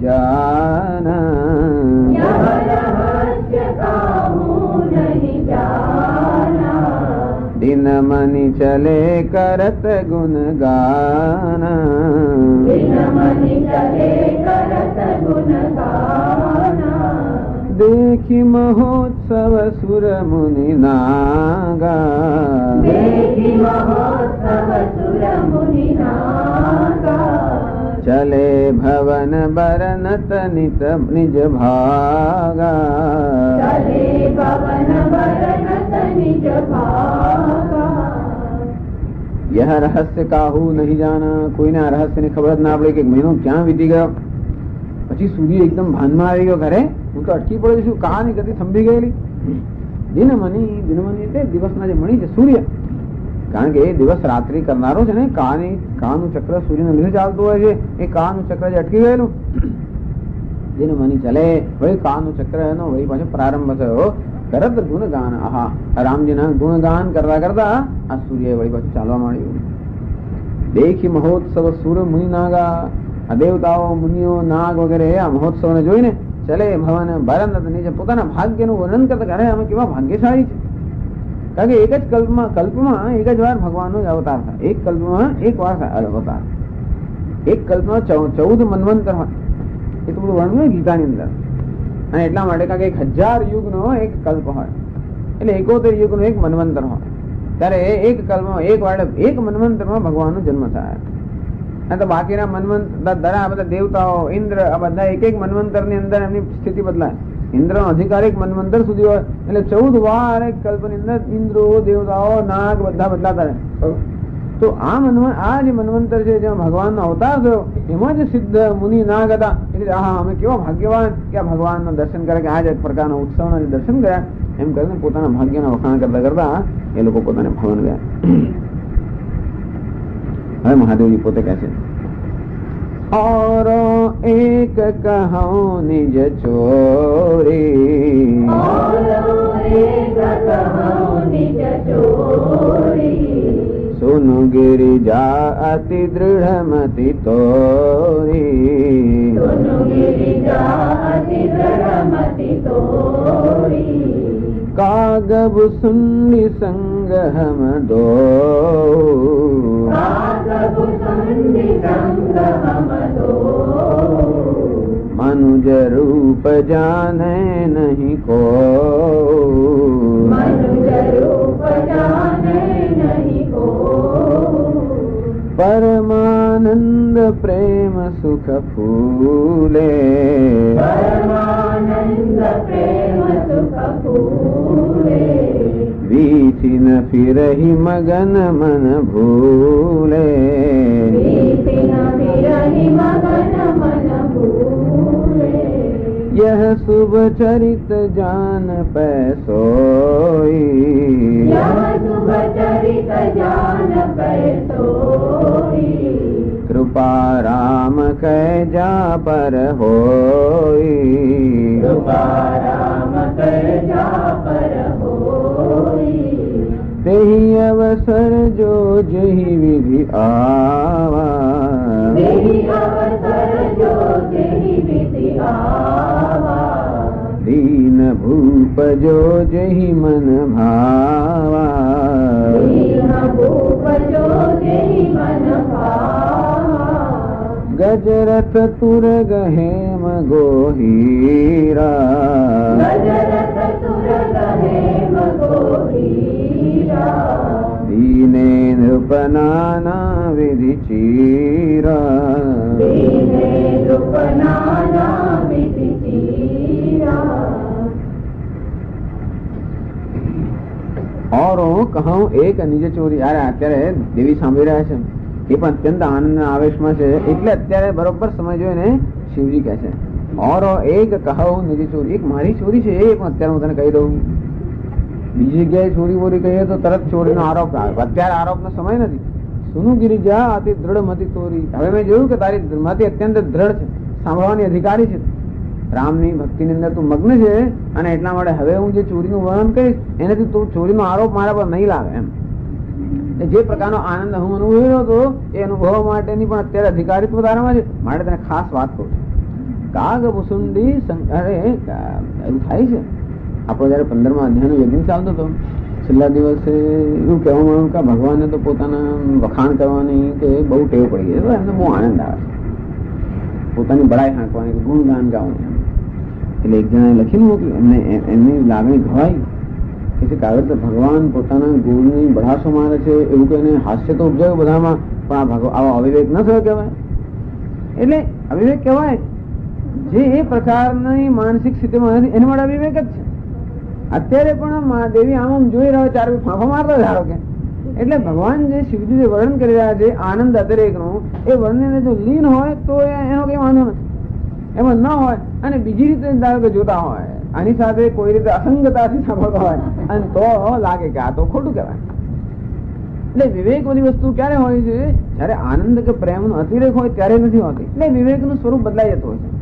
S1: जाना दिन मनि चले करत गुण गाना देखी महोत्सव सुर मुनि नागा चले भवन बरनत नित निज भागा यह रहस्य काहू नहीं जाना. કોઈને આ રહસ્ય ની ખબર જ ના પડી કે મહિનો ક્યાં વીતી ગયો. પછી સૂર્ય એકદમ ભાનમાં આવી ગયો. ઘરે હું તો અટકી પડ્યો છું. કાની ગતિ થંભી ગયેલી. દિનમની એટલે દિવસના જે મણી છે સૂર્ય. કારણ કે એ દિવસ રાત્રિ કરનારો છે ને કાનું ચક્ર સૂર્યને લીધે ચાલતું હોય છે. એ કાનું ચક્ર જે અટકી ગયેલું દિનમની ચલે વળી કાનું ચક્ર એનો વળી પાછો પ્રારંભ થયો. તરત ગુણગાન આહા રામજીના ગુણગાન કરતા કરતા આ સૂર્ય વળી પાછું ચાલવા માંડ્યું. દેખી મહોત્સવ સુર મુનિ નાગા. આ દેવતાઓ મુનિઓ નાગ વગેરે આ મહોત્સવને જોઈને ચલે ભવન બરનત નીચે પોતાના ભાગ્યનું વર્ણન કરતા કરે અમે કેવા ભાગ્યશાળી છે. કારણ કે એક જ કલ્પમાં એક જ વાર ભગવાનનો જ અવતાર થાય. એક કલ્પમાં એક વાર અવતાર. એક કલ્પમાં 14 મન્વંતર હોય. એ તો બધું વર્ણન ગીતાની અંદર. અને એટલા માટે કારણ કે 1000 યુગનો એક કલ્પ હોય એટલે 71 યુગનો એક મન્વંતર હોય. ત્યારે એક કલ્પમાં એક મન્વંતરમાં ભગવાનનો જન્મ થાય. અને તો બાકીના મન્વંતર બધા દેવતાઓ ઇન્દ્ર આ બધા એક મન્વંતર ની અંદર એમની સ્થિતિ બદલાય. ઇન્દ્ર નો અધિકાર એક મન્વંતર સુધી હોય એટલે 14 વાર એક કલ્પની અંદર ઇન્દ્રો દેવતાઓ નાગ બધા બદલાતા રહે. તો આ જે મન્વંતર છે જેમાં ભગવાનનો અવતાર થયો એમાં જે સિદ્ધ મુનિ નાગ હતા એટલે હા અમે કેવા ભાગ્યવાન કે આ ભગવાનના દર્શન કરે કે આ જ એક પ્રકારના ઉત્સવના જે દર્શન કર્યા એમ કરીને પોતાના ભાગ્યના વખાણ કરતા કરતા એ લોકો પોતાને ભવન ગયા. હવે મહાદેવજી પોતે કહે છે और एक कहो निज चोरी सुनु गिरिजा अति दृढ़ मति तोरी कागब सुंडी संग हम दो मनुज रूप जाने नहीं को परमानंद प्रेम सुख फूले वीथी न फिरहि मगन मन भूले यह शुभ चरित जान पैसोई कृपा राम कै जा पर होई तेहि अवसर जो जही विधि आवा दीन भूप जो जही मन भावा गजरथ तुर गहेम गोहीरा दीने नृपनाना विधि चीरा और कहूं एक निज चोरी यार અત્યારે દેવી સાંભળી રહ્યા છે એ પણ અત્યંત આનંદ આવેશમાં છે એટલે અત્યારે બરોબર સમય જોઈને શિવજી કહે છે और एक કહું નિજ ચોરી એક મારી ચોરી છે એ પણ અત્યારે હું તને કહી દઉં. બીજી જગ્યાએ ચોરી બોરી કહીએ તો તરત ચોરીનો આરોપ આવે. અત્યારે આરોપનો સમય નથી. સુનું ગિરિજા અતિ દૃઢ મતિ તોરી. હવે મેં જોયું કે તારી મતિ અત્યંત દ્રઢ છે, સાંભળવાની અધિકારી છે, રામની ભક્તિની અંદર તું મગ્ન છે અને એટલા માટે હવે હું જે ચોરીનું વર્ણન કરીશ એનાથી તું ચોરીનો આરોપ મારા પર નહીં લાવે એમ. જે પ્રકારનો આનંદ હું અનુભવી રહ્યો હતો એ અનુભવ માટેની પણ અત્યારે અધિકારીત્વ તારામાં છે. માટે તને ખાસ વાત કહું છું. કાગ ભૂસુંડી અરે એવું થાય છે. આપણો જયારે 15મા અધ્યાયનો યજ્ઞ ચાલતો હતો છેલ્લા દિવસે એવું કહેવામાં આવ્યું કે ભગવાનને તો પોતાના વખાણ કરવાની કે બહુ ટેવ પડી ગઈ, એમને બહુ આનંદ આવે પોતાની બડાઈ હાંકવાની, ગુણગાન ગાવાની. એટલે એક જણાએ લખીને મોકલ્યું, એમને એમની લાગણી ઘવાઈ કે કાગળ ભગવાન પોતાના ગુણની બઢાસો મારે છે એવું કહીને હાસ્ય તો ઉપજાયું બધામાં, પણ આવો અવિવેક ન થયો કહેવાય. એટલે અવિવેક કહેવાય જે એ પ્રકારની માનસિક સ્થિતિમાં નથી એના માટે અવિવેક જ છે. અત્યારે પણ દેવી આમ જોઈ રહ્યો ચાર ફાંફા મારતો ધારો કે એટલે ભગવાન જે શિવજી જે વર્ણન કરી રહ્યા છે આનંદ અતિરેકનું એ વર્ણન જો લીન હોય તો એનો કઈ વાંધો નથી, એમાં ન હોય અને બીજી રીતે ધારો કે જોતા હોય આની સાથે કોઈ રીતે અસંગતાથી સાંભળતો હોય અને તો લાગે કે આ તો ખોટું કહેવાય. એટલે વિવેક બધી વસ્તુ ક્યારે હોય છે? જયારે આનંદ કે પ્રેમનો અતિરેક હોય ત્યારે નથી હોતી. એટલે વિવેકનું સ્વરૂપ બદલાઈ જતું હોય છે.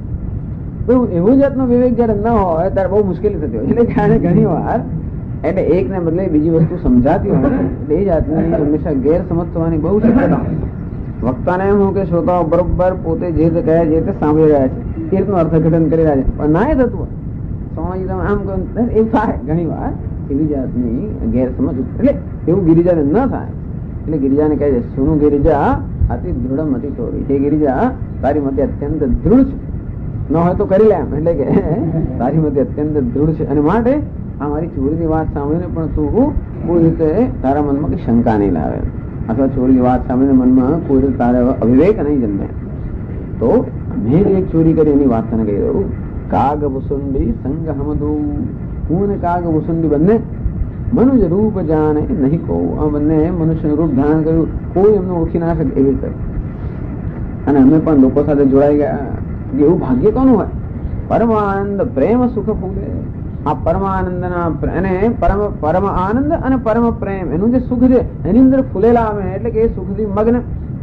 S1: એવું જાતનો વિવેક જયારે ન હોય ત્યારે બહુ મુશ્કેલી થતી હોય. એટલે ઘણી વાર એટલે એક ને બદલે બીજી વસ્તુ સમજાતી હોય એટલે એ જાતની હંમેશા ગેરસમજ થવાની બહુ શક્યતા હોય. વક્તાને એમ હું કે શ્રોતાઓ બરોબર પોતે જે કહે છે તે સાંભળી રહ્યા છે, એ રીતનું અર્થઘટન કરી રહ્યા છે, પણ ના થતું હોય સ્વામી તમે આમ કહો એવું થાય ઘણી વાર એવી જાતની ગેરસમજ. એટલે એવું ગિરિજાને ન થાય એટલે ગિરિજાને કહે છે સુનું ગિરિજા અતિ દૃઢ મતી તોરી. હે ગિરિજા તારી મતે અત્યંત દૃઢ છે, ન હોય તો કરી લે એમ. એટલે કે તારી મતે અત્યંત દૃઢ છે અને માટે આ મારી ચોરીની વાત સાંભળીને પણ તું કોઈ રીતે તારા મનમાં કઈ શંકા નહીં લાવે અથવા ચોરીની વાત સાંભળીને મનમાં કોઈ રીતે તારા અવિવેક નહીં જન્મે. તો મેં જે એક ચોરી કરી એની વાત તને કહી દઉં. કાગ ભૂસુંડી સંગ હમદુ. હું અને કાગ ભૂસુંડી બંને મનુજ રૂપ જાણે નહીં કહું. આ બંને મનુષ્યનું રૂપ ધારણ કર્યું, કોઈ એમને ઓળખી ના શકે એવી રીતે. અને અમે પણ લોકો સાથે જોડાઈ ગયા. એવું ભાગ્ય કોનું હોય? પરમાનંદ પ્રેમ સુખ ફૂલે. આ પરમાનંદના અને પરમ આનંદ અને પરમ પ્રેમ એનું જે સુખ છે એની અંદર ફૂલેલા અમે, એટલે કે એ સુખથી મગ્ન.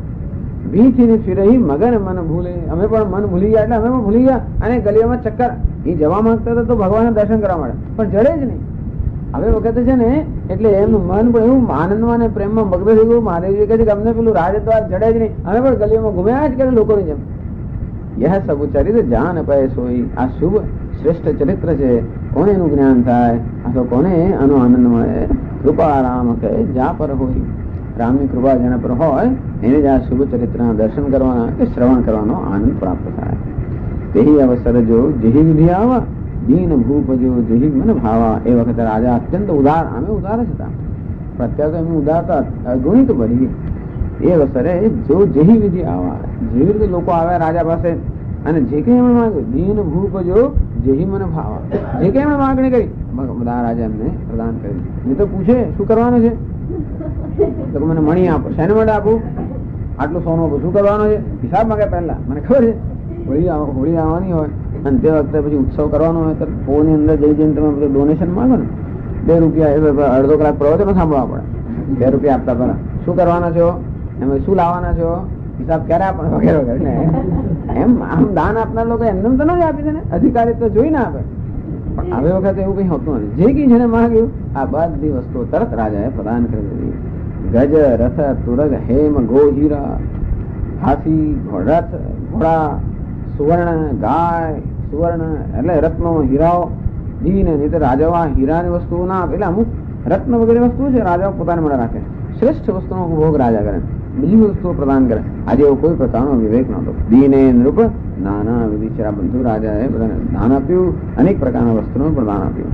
S1: ભીથી ફિરહી મગન મન ભૂલે. અમે પણ મન ભૂલી ગયા, એટલે અમે પણ ભૂલી ગયા. અને ગલીઓમાં ચક્કર એ જવા માંગતા હતા તો ભગવાનના દર્શન કરવા માટે, પણ જડે જ નહીં. હવે વખતે છે ને એટલે એમનું મન પણ એવું આનંદમાં અને પ્રેમમાં મગ્ન થઈ ગયું. મહાદેવજી કહે છે કે અમને પેલું રાજદ્વાર જડે જ નહીં, અમે પણ ગલીઓમાં ઘુમ્યા જ કરે લોકોની જેમ. યહ સબ ચરિત્ર જાન પય સોઈ. આ શુભ શ્રેષ્ઠ ચરિત્ર છે. કોને એનું જ્ઞાન થાય? આ તો કોને આનો આનંદ મળે? કૃપા રામ કહે જા પર હોય. રામની કૃપા જેના પર હોય એને જ આ શુભ ચરિત્રના દર્શન કરવાના કે શ્રવણ કરવાનો આનંદ પ્રાપ્ત થાય. તેહી અવસર જો જેહી વિધિ આવા, દીન ભૂપ જો જેહી મન ભાવા. એ વખતે રાજા અત્યંત ઉદાર, અમે ઉદાર જ હતા, પણ અત્યારે તો એમની ઉદારતા અગુણિત બની. એ અવસરે જો જેહી વિધિ આવા, જેવી રીતે લોકો આવ્યા રાજા પાસે અને જે કઈ એમણે માંગ્યું, દીન ભૂપ જો જેહી મને ભાવા, જે કઈ એમણે માંગણી કરી બધા રાજા એમને પ્રદાન કરી. એ તો પૂછે શું કરવાનું છે, તો મને મણી આપો. શેને માટે આપું? આટલું સોનું આપું. શું કરવાનું છે? હિસાબ માંગે પહેલા. મને ખબર છે હોળી આવવાની હોય અને તે વખતે પછી ઉત્સવ કરવાનો હોય તો ફોનની અંદર જઈને તમે બધું ડોનેશન માંગો ને, 2 રૂપિયા અડધો કલાક પ્રવચનો સાંભળવા પડે. 2 રૂપિયા આપતા પહેલા શું કરવાના છો, એમાં શું લાવવાના છો, હિસાબ ક્યારે આપવાનો, વગેરે વગેરે. એમ આમ દાન આપનાર લોકો એમને તો ન જ આપી દે ને, અધિકારી તો જોઈ ના આપે. પણ હવે વખતે એવું કઈ હોતું નથી. જે કઈ જેને માંગ્યું આ બધી વસ્તુઓ તરત રાજાએ પ્રદાન કરી દીધી. ગજ રથ તુરગ હેમ ગો હીરા, હાથી રથ ઘોડા, સુવર્ણ ગાય, સુવર્ણ એટલે રત્નો હીરાઓ, દીન નહીં તો રાજાઓ હીરાની વસ્તુઓ ના આપે. એટલે અમુક રત્ન વગેરે વસ્તુઓ છે રાજાઓ પોતાને માટે રાખે. શ્રેષ્ઠ વસ્તુનો ભોગ રાજા કરે, બીજી વસ્તુઓ પ્રદાન કરે. આજે એવો કોઈ પ્રકારનો વિવેક નહોતો. દીને નૃપ નાના વિધિચરા બંધુ રાજાએ બધાને દાન આપ્યું, અનેક પ્રકારના વસ્તુનું પ્રદાન આપ્યું.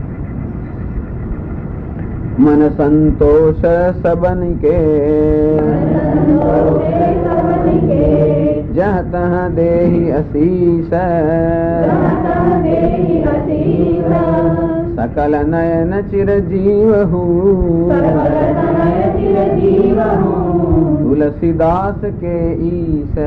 S1: મન સંતોષ સબન કે જહ તહ દેહી અસીસ, સકલ નયન ચિરજીવ તુલસીદાસ કે ઈસ.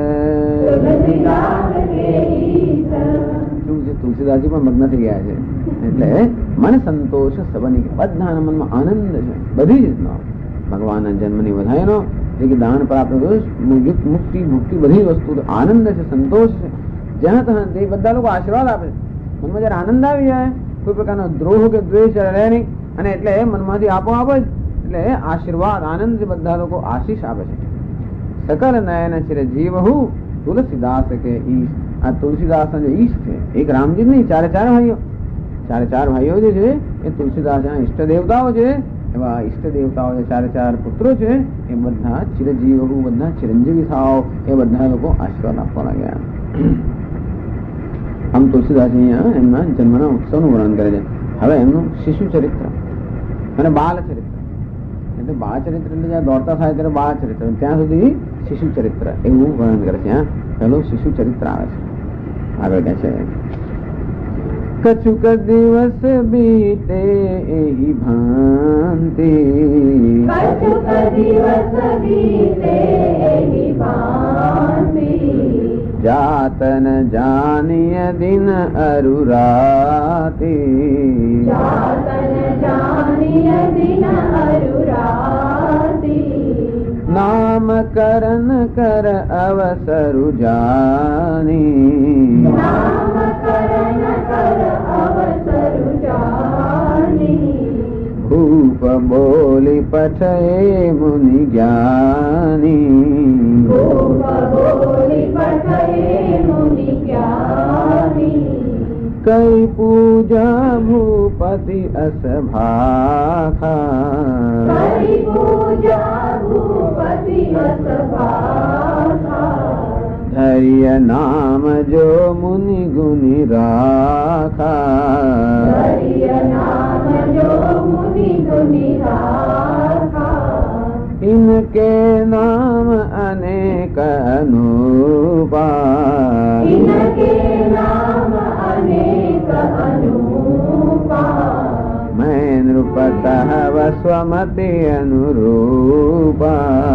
S1: તુલસીદાસજી પણ મગ્ન થઈ ગયા છે. એટલે મન સંતોષ સબની કે બધાના મનમાં આનંદ છે. બધી રીતનો ભગવાનના જન્મની વધાઈનો જે કે દાન પ્રાપ્ત મુક્તિ મુક્તિ બધી વસ્તુ આનંદ છે, સંતોષ છે. જ્યાં ત્યાં તે બધા લોકો આશીર્વાદ આપે છે. મનમાં જયારે આનંદ આવી જાય, કોઈ પ્રકારનો દ્રોહ કે દ્વેષ રહે નહીં, અને એટલે મનમાંથી આપો આપે જ એટલે આશીર્વાદ આનંદ બધા લોકો આશીષ આપે છે. સકલ નયન ચિર જીવહુ તુલસીદાસ કે ઈશ. આ તુલસીદાસ જે ઈશ છે એક રામજી નહીં, 4 ભાઈઓ, 4 ભાઈઓ જે છે એ તુલસીદાસ ઈષ્ટ દેવતાઓ છે. એવા ઈષ્ટ દેવતાઓ જે 4 પુત્રો છે એ બધા ચિરજીવ, બધા ચિરંજીવી થાવ, એ બધા લોકો આશીર્વાદ આપવા લાગ્યા. આમ તુલસીદાસ અહીંયા એમના જન્મના ઉત્સવનું વર્ણન કરે છે. હવે એમનું શિશુ ચરિત્ર અને બાલ ચરિત્ર. એટલે બાળ ચરિત્ર એટલે જ્યાં દોડતા થાય ત્યારે બાળ ચરિત્ર, ત્યાં સુધી શિશુ ચરિત્ર એવું વર્ણન કરે છે. પેલું શિશુ ચરિત્ર આવે છે. આગળ કહે છે કછુક દિવસ બીતે એહી ભાંતિ, કછુક દિવસ બીતે એહી ભાંતિ, જાતન જાનિય દિન અરુરાતિ, જાતન જાનિય દિન અરુરાતિ, નામકરણ કર અવસરુ જાની, નામકરણ કર અવસરુ જાની, ભૂપ બોલી પઠે મુનિ જ્ઞાની, ભૂપ બોલી પઠે મુનિ જ્ઞાની, કઈ પૂજા ભૂપતિ અસભાખા, કઈ પૂજા ભૂપતિ અસભાખા, ધૈર્ય નામ જો મુનિ ગુની રાખા, ધૈર્ય નામ જો મુનિ ગુની રાખા, ઇનકે નામ અનેક અનુપા, ઇનકે નામ અનેક અનુપા, मैं नृप कहव स्वमति अनुरूपा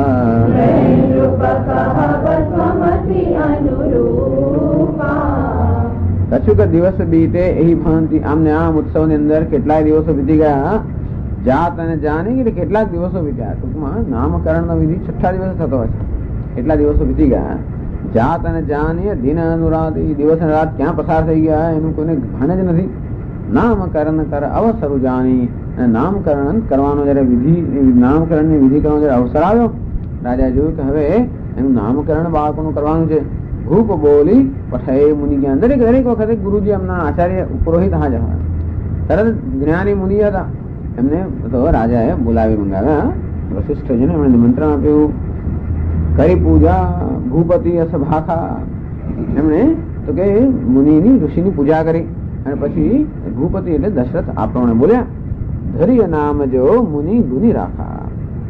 S1: કછુક દિવસ બીતે એહી ભાંતિ આમને આમ ઉત્સવ ની અંદર કેટલાય દિવસો વીતી ગયા. જાત અને જાની એટલે કેટલાક દિવસો વીત્યા. ટૂંકમાં નામકરણ નો વિધિ 6 દિવસ થતો હશે. એટલા દિવસો વીતી ગયા. જાત અને જાની દિન અનુરાધ દિવસ અને રાત ક્યાં પસાર થઈ ગયા એનું કોઈને ભાન જ નથી. નામકરણ કર અવસર જાની, નામકરણ કરવાનો જયારે વિધિ, નામકરણ ની વિધિ કરવાનો જયારે અવસર આવ્યો, રાજા જોયું કે હવે એનું નામકરણ બાળકોનું કરવાનું છે. ભૂપ બોલી પઠાય મુનિ જ્ઞાન. દરેક વખતે ગુરુજી એમના આચાર્ય પુરોહિત હાજર હોય. તરત જ્ઞાની મુનિ હતા, એમને તો રાજાએ બોલાવી મંગાવ્યા. વશિષ્ઠજીને એમણે નિમંત્રણ આપ્યું. કરી પૂજા ભૂપતિ અસભાખા. એમણે તો કે મુનિની ઋષિની પૂજા કરી અને પછી ભૂપતિ એટલે દશરથ આપણને બોલ્યા, ધૈર્ય નામ જો મુનિ ગુની રાખા.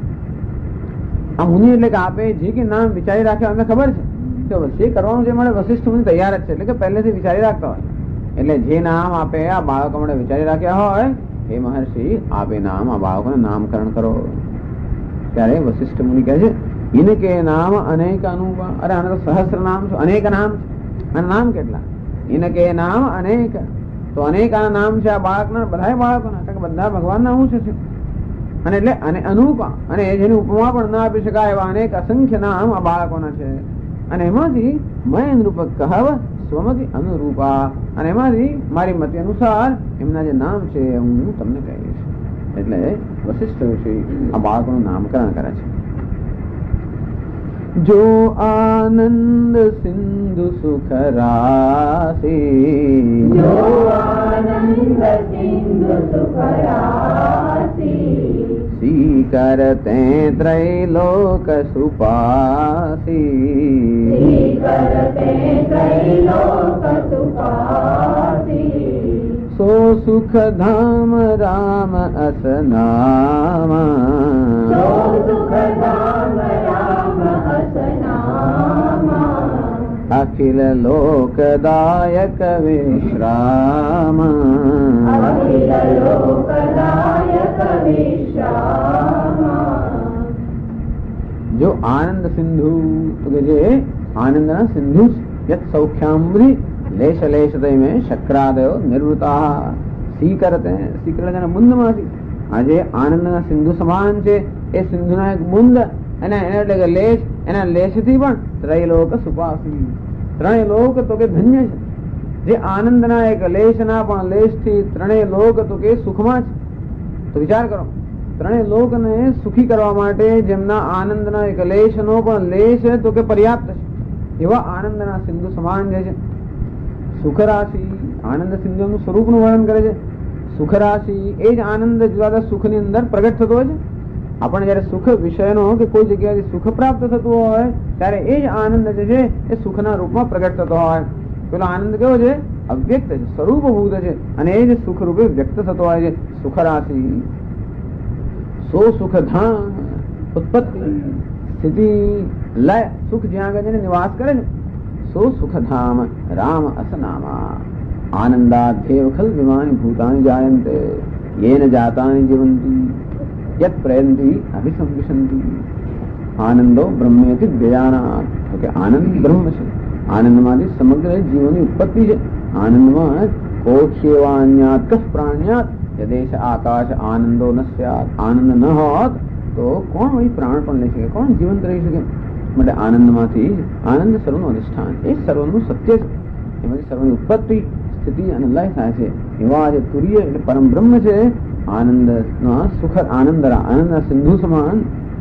S1: આ મુનિ એટલે કે આપે જે કે નામ વિચારી રાખ્યા અમને ખબર છે કે જે કરવાનું છે મળે વશિષ્ઠ મુનિ તૈયાર જ છે, એટલે કે પહેલેથી વિચારી રાખતા હોય. એટલે જે નામ આપે આ બાળકો માટે વિચારી રાખ્યા હોય, હે મહર્ષિ આપે નામ આ બાળકોને નામકરણ કરો. ત્યારે વશિષ્ઠ મુનિ કહે છે, ઇનકે નામ અનેક અનુપા. અરે આને તો સહસ્ર નામ છે, અનેક નામ છે. અને નામ કેટલા? ઇનકે નામ અનેક. તો અનેક આ નામ છે આ બાળકના, બધા બાળકોના, બધા ભગવાનના અંશ છે. અને એટલે અને અનુપા, અને જેની ઉપમા પણ ના આપી શકાય એવા અનેક અસંખ્ય નામ આ બાળકોના છે. અને એમાંથી મય અનુરૂપ કહાવ સ્વમતિ અનુરૂપા. અને એમાંથી મારી મતિ અનુસાર એમના જે નામ છે હું તમને કહીશ. એટલે વશિષ્ઠ ઋષિ આ બાળકોનું નામકરણ કરે છે. જો આનંદ સિંધુ સુખ રાશી, જો આનંદ સિંધુ સુખ રાશી, સી કરતે ત્રૈલોક સુપાસી, સી કરતે ત્રૈલોક સુપાસી, સો સુખ ધામ રામ અસનામા, સો સુખ ધામ રામ અસનામા, અખિલ લોકદાયક વિશ્રામ, અખિલ લોકદાયક વિશ્રામ. જો આનંદ સિંધુ તો કે જે આનંદના સિંધુ યત સૌખ્યામૃતિ લેશ લેશ તૈમે શક્રાદયો નિવૃત્તા સ્વીકરતે. સ્વીકરતે બુંદમાંથી આજે આનંદના સિંધુ સમાન છે એ સિંધુના એક બુંદ અને એટલે કે લેશ, એના લેશથી પણ ત્રૈલોક સુપાસી. ત્રણેય લોક તો કે ધન્ય છે. જે આનંદના એક લેશના પણ લેશથી ત્રણેય લોક તો કે સુખમાં છે. તો વિચાર કરો, ત્રણેય લોકને સુખી કરવા માટે જેમના આનંદના એક લેશનો પણ લેશ તો કે પર્યાપ્ત છે, એવા આનંદના સિંધુ સમાન જે છે. સુખ રાશિ, આનંદ સિંધુનું સ્વરૂપનું વર્ણન કરે છે. સુખ રાશિ એ જ આનંદ જુદા સુખની અંદર પ્રગટ થતો હોય છે. આપણને જયારે સુખ વિષયનો કે કોઈ જગ્યાએ સુખ પ્રાપ્ત થતું હોય ત્યારે એ જ આનંદ જે છે એ સુખના રૂપમાં પ્રગટ થતો હોય. પેલો આનંદ કેવો છે? અવ્યક્ત છે, સ્વરૂપભૂત છે, અને એ જ સુખ રૂપે વ્યક્ત થતો હોય છે. સુખ રાશિ સો સુખ ધામ ઉત્પત્તિ સ્થિતિ લય. સુખ જ્યાં આગળ જઈને નિવાસ કરે છે, સો સુખ ધામ રામ અસનામા. આનંદાધ્યેવ ખલ વિમાની ભૂતાની જાયંતે યેન જાતાની જીવંતી યત પ્રયંતી અભિસંવિશંતી. આનંદો બ્રહ્મેથી જ્ઞાનાત. તો કે આનંદ બ્રહ્મ છે. આનંદમાંથી સમગ્ર જીવોની ઉત્પત્તિ છે. આનંદમાં કોખ્યેવાન્યાત કસ પ્રાણ્યાત યદેશ આકાશ આનંદો ન સ્યાત. આનંદ ન હોત તો કોણ વળી પ્રાણ પણ લઈ શકે, કોણ જીવંત રહી શકે? માટે આનંદમાંથી આનંદ સર્વનું અધિષ્ઠાન, એ સર્વનું સત્ય છે. એમાંથી સર્વની ઉત્પત્તિ સ્થિતિ અને લય થાય છે. એવા જે તુર્ય એટલે પરમ બ્રહ્મ છે. આનંદના સુખ આનંદના સિંધુ સમાન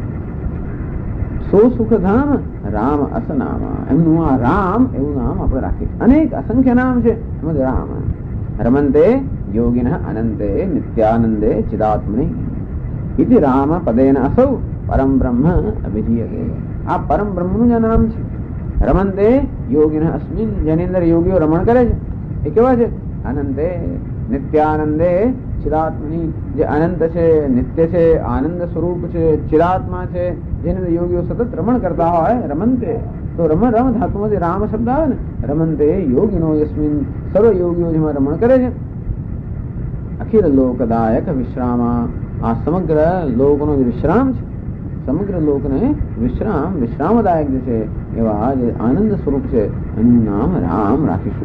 S1: સો સુખધામ રામ અસનામા. એમનું આ રામ એવું નામ આપણે રાખીએ. અનેક અસંખ્ય નામ છે એમાં રામ. રમંતે યોગિન અનંતે નિત્યાનંદે ચિદાત્મનિ ઇતિ રામ પદેન અસૌ પરમ બ્રહ્મ અભિધીયતે. આ પરમ બ્રહ્મનું જ નામ છે. રમંતે યોગિન અસ્મિન, જેની અંદર યોગીઓ રમણ કરે છે. એ કેવા છે? અનંતે નિત્યાનંદે ચિદાત્મની, જે અનંત છે, નિત્ય છે, આનંદ સ્વરૂપ છે, ચિરાત્મા છે, જેની અંદર યોગીઓ સતત રમણ કરતા હોય. રમંતે તો રમ ધાતુમાંથી રામ શબ્દ આવે ને, રમંતે યોગીનો યસ્મિન, સર્વ યોગીઓ જેમાં રમણ કરે છે. અખિલ લોકદાયક વિશ્રામા, આ સમગ્ર લોકનો જે વિશ્રામ છે, સમગ્ર લોકને વિશ્રામદાયક જે છે એવા જે આનંદ સ્વરૂપ છે એનું નામ રામ રાખીશું.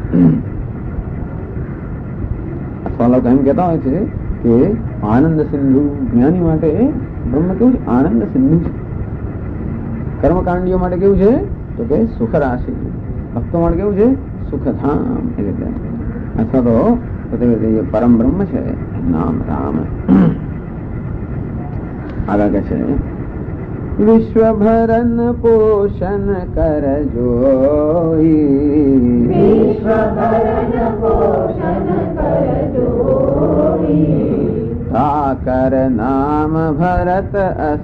S1: અથવા લોકો એમ કહેતા હોય છે કે આનંદ સિંધુ, જ્ઞાની માટે બ્રહ્મ કેવું છે? આનંદ સિંધુ છે. કર્મકાંડીઓ માટે કેવું છે? તો કે સુખ રાશિ. ભક્તો માટે કેવું છે? સુખધામ. એટલે અથવા તો જે પરમ બ્રહ્મ છે નામ રામ. આગળ કે છે વિશ્વભરન પોષણ કર જોઈ,
S2: વિશ્વભરન પોષણ કર જોઈ,
S1: તાકર નામ ભરત અસ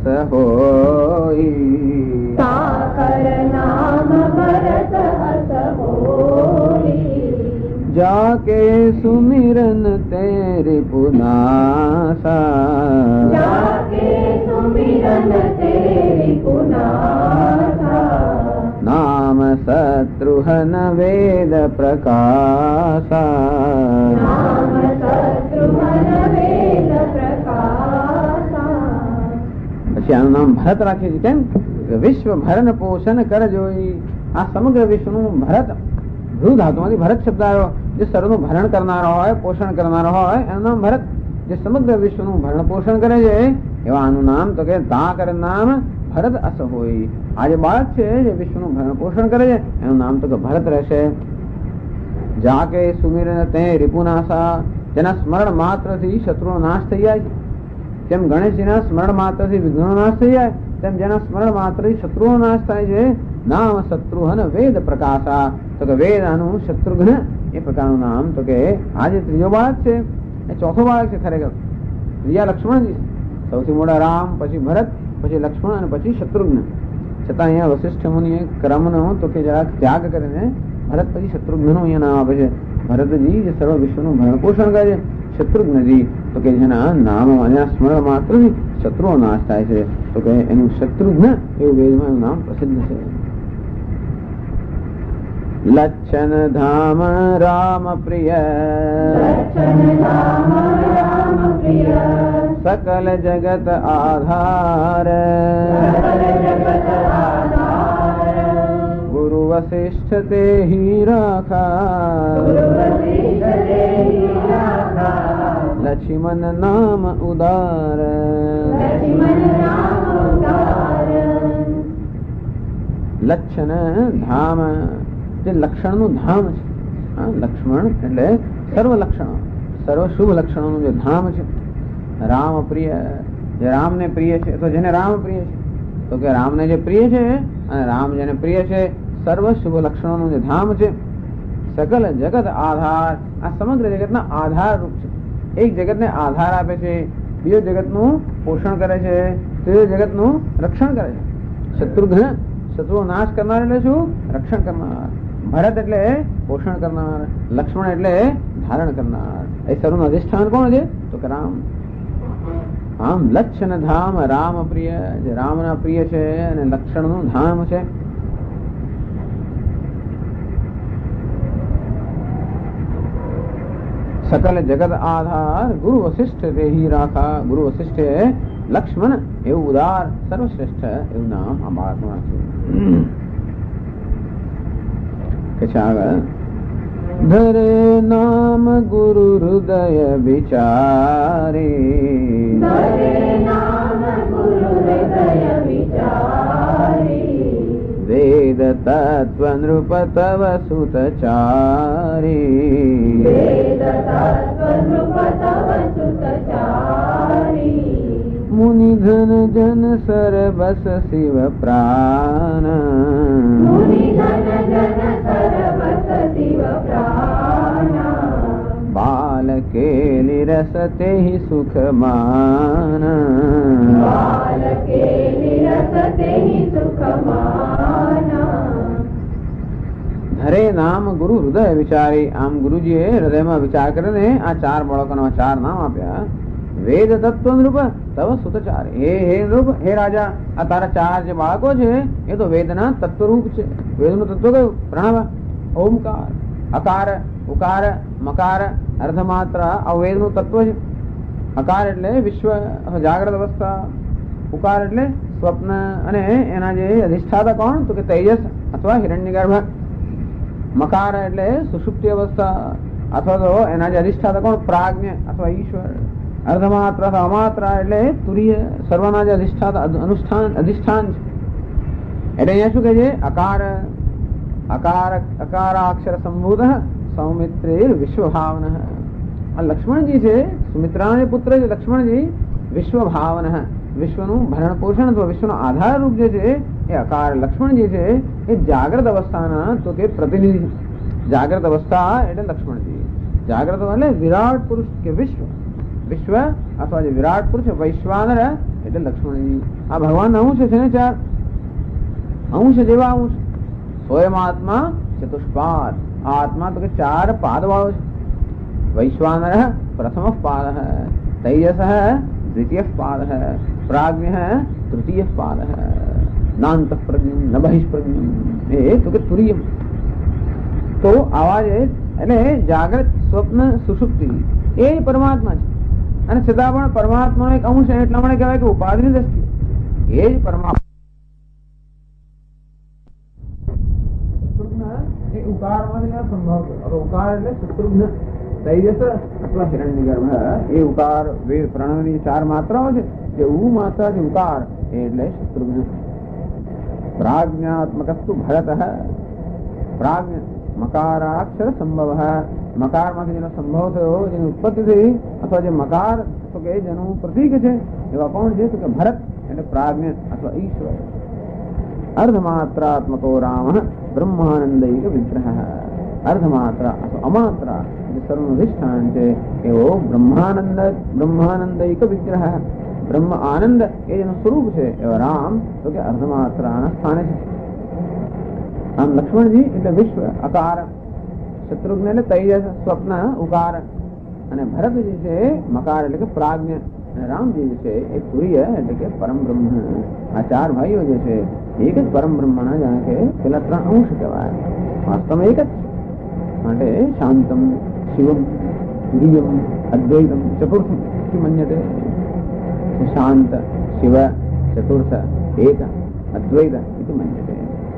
S1: હોઈ,
S2: તાકર નામ ભરત અસ હોઈ,
S1: જાકે સુમિરન તેરી પુનાસા,
S2: જાકે સુમિરન તેરી પુનાસા,
S1: નામ શત્રુહન વેદ પ્રકાશા,
S2: નામ શત્રુઘ્ન વેદ પ્રકાશા.
S1: પછી આનું નામ ભરત રાખીએ છીએ. કેમ? વિશ્વ ભરણ પોષણ કર જોઈ. આ સમગ્ર વિશ્વનું ભરત, ભ્રુ ધાતુમાંથી ભરત શબ્દ આવ્યો. જે સર્વનું ભરણ કરનારો હોય, પોષણ કરનારો હોય એનું નામ ભરત. જે સમગ્ર વિશ્વનું ભરણ પોષણ કરે છે એવા આનું નામ તો કે તાકર નામ ભરત અસ હોય. આ જે બાળક છે જે વિશ્વનું ભરણ પોષણ કરે છે એનું નામ તો કે ભરત રહેશે. જાકે સુમિરન તે રિપુનાશા, તેના સ્મરણ માત્રથી શત્રુનો નાશ થઈ જાય છે. જેમ ગણેશજીના સ્મરણ માત્રથી વિઘ્નનો નાશ થઈ જાય તેમ જેના સ્મરણ માત્રથી શત્રુનો નાશ થાય છે. નામ શત્રુહન વેદ પ્રકાશા, તો કે વેદ આનું શત્રુઘ્ન એ પ્રકારનું નામ. તો કે આ જે ત્રીજો બાળક છે એ ચોથો બાળક છે ખરેખર. ત્રીજા લક્ષ્મણજી, સૌથી મોટા રામ, પછી ભરત, પછી લક્ષ્મણ અને પછી શત્રુઘ્ન. છતાં અહીંયા વશિષ્ઠ મુનિએ ક્રમનો તો કે જરાક ત્યાગ કરીને ભરત પછી શત્રુઘ્નનું અહીંયા નામ આપે છે. ભરતજી જે સર્વ વિશ્વનું ભરણ પોષણ કરે છે, શત્રુઘ્નજી તો કે જેના નામ જેના સ્મરણ માત્રથી શત્રુઓ નાશ થાય છે, તો કે એનું શત્રુઘ્ન એવું વેદમાં એનું નામ પ્રસિદ્ધ છે. લચ્છન ધામ રામ પ્રિય,
S2: લચ્છન ધામ રામ પ્રિય,
S1: સકલ જગત આધાર,
S2: સકલ જગત આધાર,
S1: ગુરુ વશિષ્ઠ તેહી રાખા,
S2: ગુરુ વશિષ્ઠ તેહી રાખા,
S1: લક્ષ્મણ નામ ઉદાર,
S2: લક્ષ્મણ નામ ઉદાર.
S1: લક્ષણ ધામ, જે લક્ષણનું ધામ છે. લક્ષ્મણ એટલે સર્વ લક્ષણો, સર્વ શુભ લક્ષણોનું જે ધામ છે. રામ પ્રિય, જે રામને પ્રિય છે. તો જેને રામ પ્રિય છે તો કે રામને જે પ્રિય છે અને રામ જેને પ્રિય છે, સર્વ શુભ લક્ષણોનું જે ધામ છે. સકલ જગત આધાર, આ સમગ્ર જગતના આધાર રૂપ છે. એક જગતને આધાર આપે છે, બીજો જગતનું પોષણ કરે છે, ત્રીજો જગતનું રક્ષણ કરે છે. શત્રુઘ્ન, શત્રુઓ નાશ કરનાર એટલે શું? રક્ષણ કરનાર. ભરત એટલે પોષણ કરનાર, લક્ષ્મણ એટલે ધારણ કરનાર. એ સર્વનું અધિષ્ઠાન કોણ છે? તો કે રામ. આમ લક્ષણ ધામ રામ પ્રિય, જે રામના પ્રિય છે અને લક્ષણનું ધામ છે. સકલ જગત આધાર, ગુરુ વશિષ્ઠ તેહી રાખા. ગુરુ વશિષ્ઠે લક્ષ્મણ એવું ઉદાર સર્વશ્રેષ્ઠ એવું નામ આ બાળકનું રાખ્યું. કે છે આગળ, ધરે નામ ગુરુ હૃદય વિચારી,
S2: ધરે નામ ગુરુ હૃદય વિચારી,
S1: વેદ તત્વ નૃપ તવ સુતચારી,
S2: વેદ તત્વ નૃપ તવ સુતચારી,
S1: મુનિ ધન જન સર બસ શિવ પ્રાણ,
S2: મુનિ ધન જન સર્વસ શિવ પ્રાણ,
S1: બાલ કેલી રસ તેહી સુખ માન,
S2: બાલ કેલી રસ તેહી સુખ માન.
S1: ધરે નામ ગુરુ હૃદય વિચારી. આમ ગુરુજીએ હૃદયમાં વિચાર કરીને આ ચાર બાળકોના ચાર નામ આપ્યા. વેદ તત્વ નૃપ તવ સુતચાર. હે નૃપ, હે રાજા, આ તારા ચાર જે બાળકો છે એ તો વેદના તત્વરૂપ છે. વેદનું તત્વ કયું? પ્રણવ, ઓમકાર, અકાર, ઉકાર, મકાર, અર્ધમાત્ર. આ વેદનું તત્વ છે. અકાર એટલે વિશ્વ જાગ્રત અવસ્થા, ઉકાર એટલે સ્વપ્ન અને એના જે અધિષ્ઠાતા કોણ તો કે તેજસ અથવા હિરણ્યગર્ભ, મકાર એટલે સુષુપ્તિ અવસ્થા અથવા તો એના જે અધિષ્ઠાતા કોણ પ્રાજ્ઞ અથવા ઈશ્વર, અર્ધમાત્ર અથવા અમાત્રા એટલે તુર્ય સર્વના જે અધિષ્ઠાતા અધિષ્ઠાન છે. એટલે અહીંયા શું કહે છે અકાર અકારાક્ષર સંભૂત સૌમિત્રે વિશ્વભાવન. આ લક્ષ્મણજી છે સુમિત્રાના પુત્ર છે લક્ષ્મણજી વિશ્વભાવન, વિશ્વનું ભરણ પોષણ અથવા વિશ્વનો આધાર રૂપ જે છે એ અકાર લક્ષ્મણજી છે એ જાગ્રત અવસ્થાના તો કે પ્રતિનિધિ. જાગ્રત અવસ્થા એટલે લક્ષ્મણજી, જાગ્રત એટલે વિરાટ પુરુષ કે વિશ્વ અથવા જે વિરાટ પુરુષ વૈશ્વાનર એટલે લક્ષ્મણજી. આ ભગવાન અંશ છે ને ચાર અંશ જેવા અંશ. સ્વયં આત્મા ચતુષ્પાદ, આત્મા તો કે ચાર પાદ વાળો છે. वैश्वानर प्रथम पाद है, तेजस द्वितीय पाद है, प्राज्ञ तृतीय पाद है, नान्त प्रज्ञ न बहिष्प्रज्ञ એ તો કે તુર્ય. તો આવા જે એટલે જાગ્રત સ્વપ્ન સુષુપ્તિ એ પરમાત્મા છે અને છતાં પણ પરમાત્માનો એક અંશ એટલા માટે કહેવાય કે ઉપાધિની દ્રષ્ટિએ એ જ પરમાત્મા. ઉકારમાંથી સંભવ ઉકાર એટલે શત્રુઘ્ન, તેજસ અથવા હિરણ્યગર્ભ એ ઉકાર વેદ પ્રણવની ચાર માત્રાઓ છે. જે ઉ માત્રા છે ઉકાર એટલે શત્રુઘ્ન. પ્રાજ્ઞાત્મકસ્તુ ભરત, પ્રાજ્ઞ મકારાક્ષર સંભવ, મકારમાંથી જેનો સંભવ થયો જેની ઉત્પત્તિ થઈ અથવા જે મકાર તો કે જેનું પ્રતીક છે એવા કોણ છે તો કે ભરત એટલે પ્રાજ્ઞ અથવા ઈશ્વર. અર્ધમાત્રાત્મકો રામ બ્રહ્માનંદૈક વિગ્રહ, અર્ધમાત્રા અથવા અમાત્રા જે સર્વનું અધિષ્ઠાન છે એવો બ્રહ્માનંદૈક વિગ્રહ, બ્રહ્મ આનંદ એ જેનું સ્વરૂપ છે એવા રામ તો કે અર્ધમાત્રાના સ્થાને છે. આમ લક્ષ્મણજી એટલે વિશ્વ અકાર, શત્રુઘ્ન એટલે તેજસ સ્વપ્ન ઉકાર અને ભરતજી છે મકાર એટલે કે પ્રાજ્ઞ અને રામજી છે એ તુર્ય એટલે કે પરમ બ્રહ્મ. આ ચાર ભાઈઓ જે છે એક જ પરમ બ્રહ્મના જાણે કે પેલા ત્રણ અંશ કહેવાય, વાસ્તવમાં એક જ. માટે શાંતમ શિવમ તુર્યમ અદ્વૈતમ ચતુર્થમ મન્યતે. શાંત શિવ ચતુર્થ એક અદ્વૈત ઇતિ મન્યતે.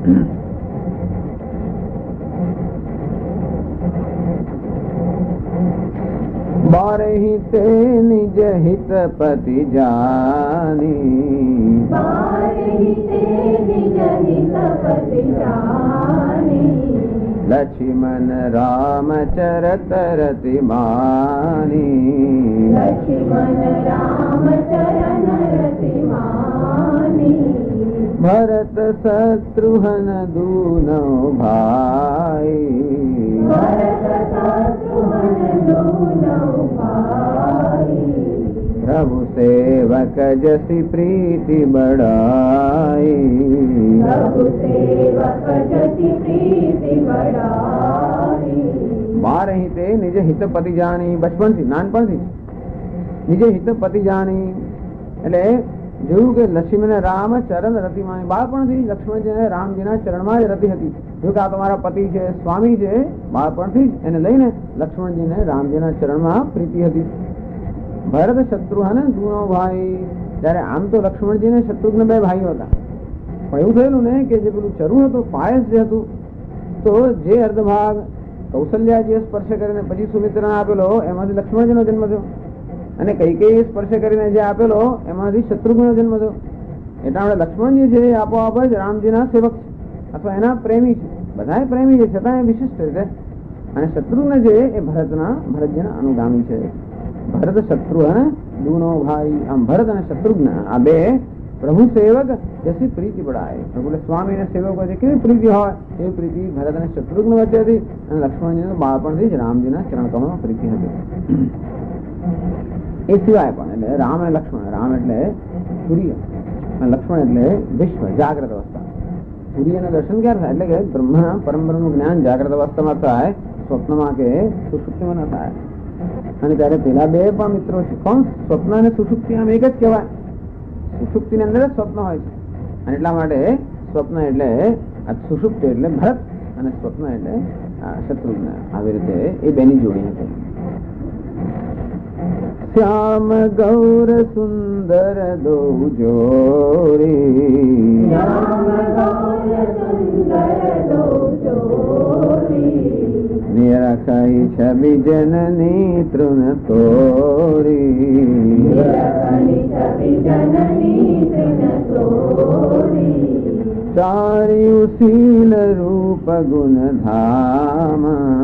S1: बारहि ते निज हित पति जानी,
S2: बारहि ते निज हित पति जानी,
S1: लक्ष्मण राम चरत रति मानी,
S2: लक्ष्मण राम चरण रति मानी,
S1: भरत शत्रुघ्न दूनो भाई,
S2: भरत शत्रुघ्न दूनो भाई,
S1: प्रभु सेवक जसि प्रीति बढ़ाई,
S2: प्रभु सेवक जसि प्रीति बढ़ाई.
S1: बारहि ते निज हित पति जानी, બચપણથી નાનપણથી નિજ હિત પતિ જાણી એટલે જોયું કે લક્ષ્મણ રામ ચરણ રતિમાં બાળપણથી લક્ષ્મણજીને રામજીના ચરણમાં જ રતિ હતી. જો કે આ તમારા પતિ છે સ્વામી છે બાળપણથી જ એને લઈને લક્ષ્મણજીને રામજીના ચરણમાં પ્રીતિ હતી. ભરત શત્રુઘ્ન દૂનો ભાઈ, જયારે આમ તો લક્ષ્મણજીને શત્રુઘ્ન બે ભાઈઓ હતા પણ એવું થયેલું ને કે જે પેલું ચરુ હતું પાયસ જે હતું તો જે અર્ધભાગ કૌશલ્યાજીએ સ્પર્શ કરીને પછી સુમિત્રાને આપેલો એમાંથી લક્ષ્મણજીનો જન્મ થયો અને કૈકેયીએ સ્પર્શ કરીને જે આપેલો એમાંથી શત્રુઘ્નનો જન્મ થયો. એટલા માટે લક્ષ્મણજી છે એ આપોઆપ જ રામજીના સેવક છે અથવા એના પ્રેમી છે. બધા પ્રેમી છે છતાં એ વિશિષ્ટ રીતે. અને શત્રુઘ્ન છે એ ભરતજીના અનુગામી છે. ભરત શત્રુઘ્ન દૂનો ભાઈ. આમ ભરત અને શત્રુઘ્ન આ બે પ્રભુ સેવક જસી પ્રીતિ પડાય. પ્રભુ સ્વામી અને સેવક વચ્ચે કેવી પ્રીતિ હોય એવી પ્રીતિ ભરત અને શત્રુઘ્ન વચ્ચે હતી. અને લક્ષ્મણજી બાળપણથી જ રામજીના ચરણકમળમાં પ્રીતિ હતી. એ સિવાય પણ એટલે રામ અને લક્ષ્મણ, રામ એટલે સૂર્ય અને લક્ષ્મણ એટલે વિશ્વ જાગ્રત અવસ્થા. સૂર્યના દર્શન ક્યારે થાય એટલે કે બ્રહ્મના પરમ બ્રહ્મનું જ્ઞાન જાગ્રત અવસ્થામાં થાય, સ્વપ્નમાં કે સુષુપ્તિમાં ન થાય. અને ત્યારે પેલા બે પણ મિત્રો છે કોણ સ્વપ્ન અને સુષુપ્તિ આમ એક જ કહેવાય. સુષુપ્તિ ની અંદર જ સ્વપ્ન હોય છે અને એટલા માટે સ્વપ્ન એટલે સુષુપ્તિ એટલે ભરત અને સ્વપ્ન એટલે શત્રુઘ્ન. આવી રીતે એ બેની જોડી હતી. श्याम गौर सुंदर दो जोड़ी निरखई छवि जननी तृण तोरी चारियु शील रूप गुण धाम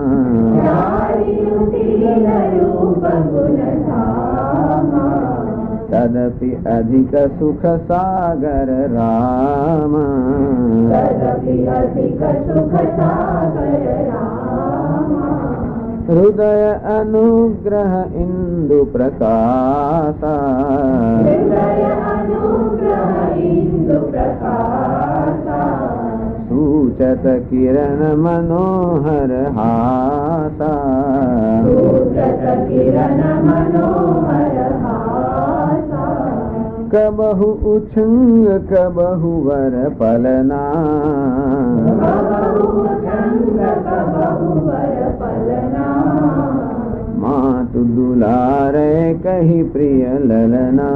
S1: तदपि अधिक सुख सागर राम हृदय अनुग्रह इंदु प्रकाशा सूचत किरण मनोहर हासा कबहु उछंग कबहु वर पलना मातु दुलारे कही प्रिय ललना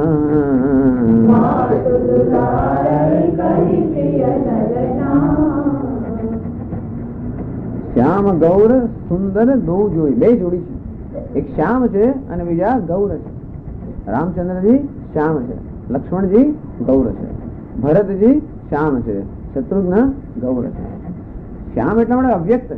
S1: श्याम गौर सुंदर दो जोड़ी બે જોડી છે. એક શ્યામ છે અને બીજા ગૌર છે. રામચંદ્રજી શ્યામ છે, લક્ષ્મણજી ગૌર છે, ભરતજી શ્યામ છે, શત્રુઘ્ન ગૌર છે. શ્યામ એટલા માટે અવ્યક્ત છે,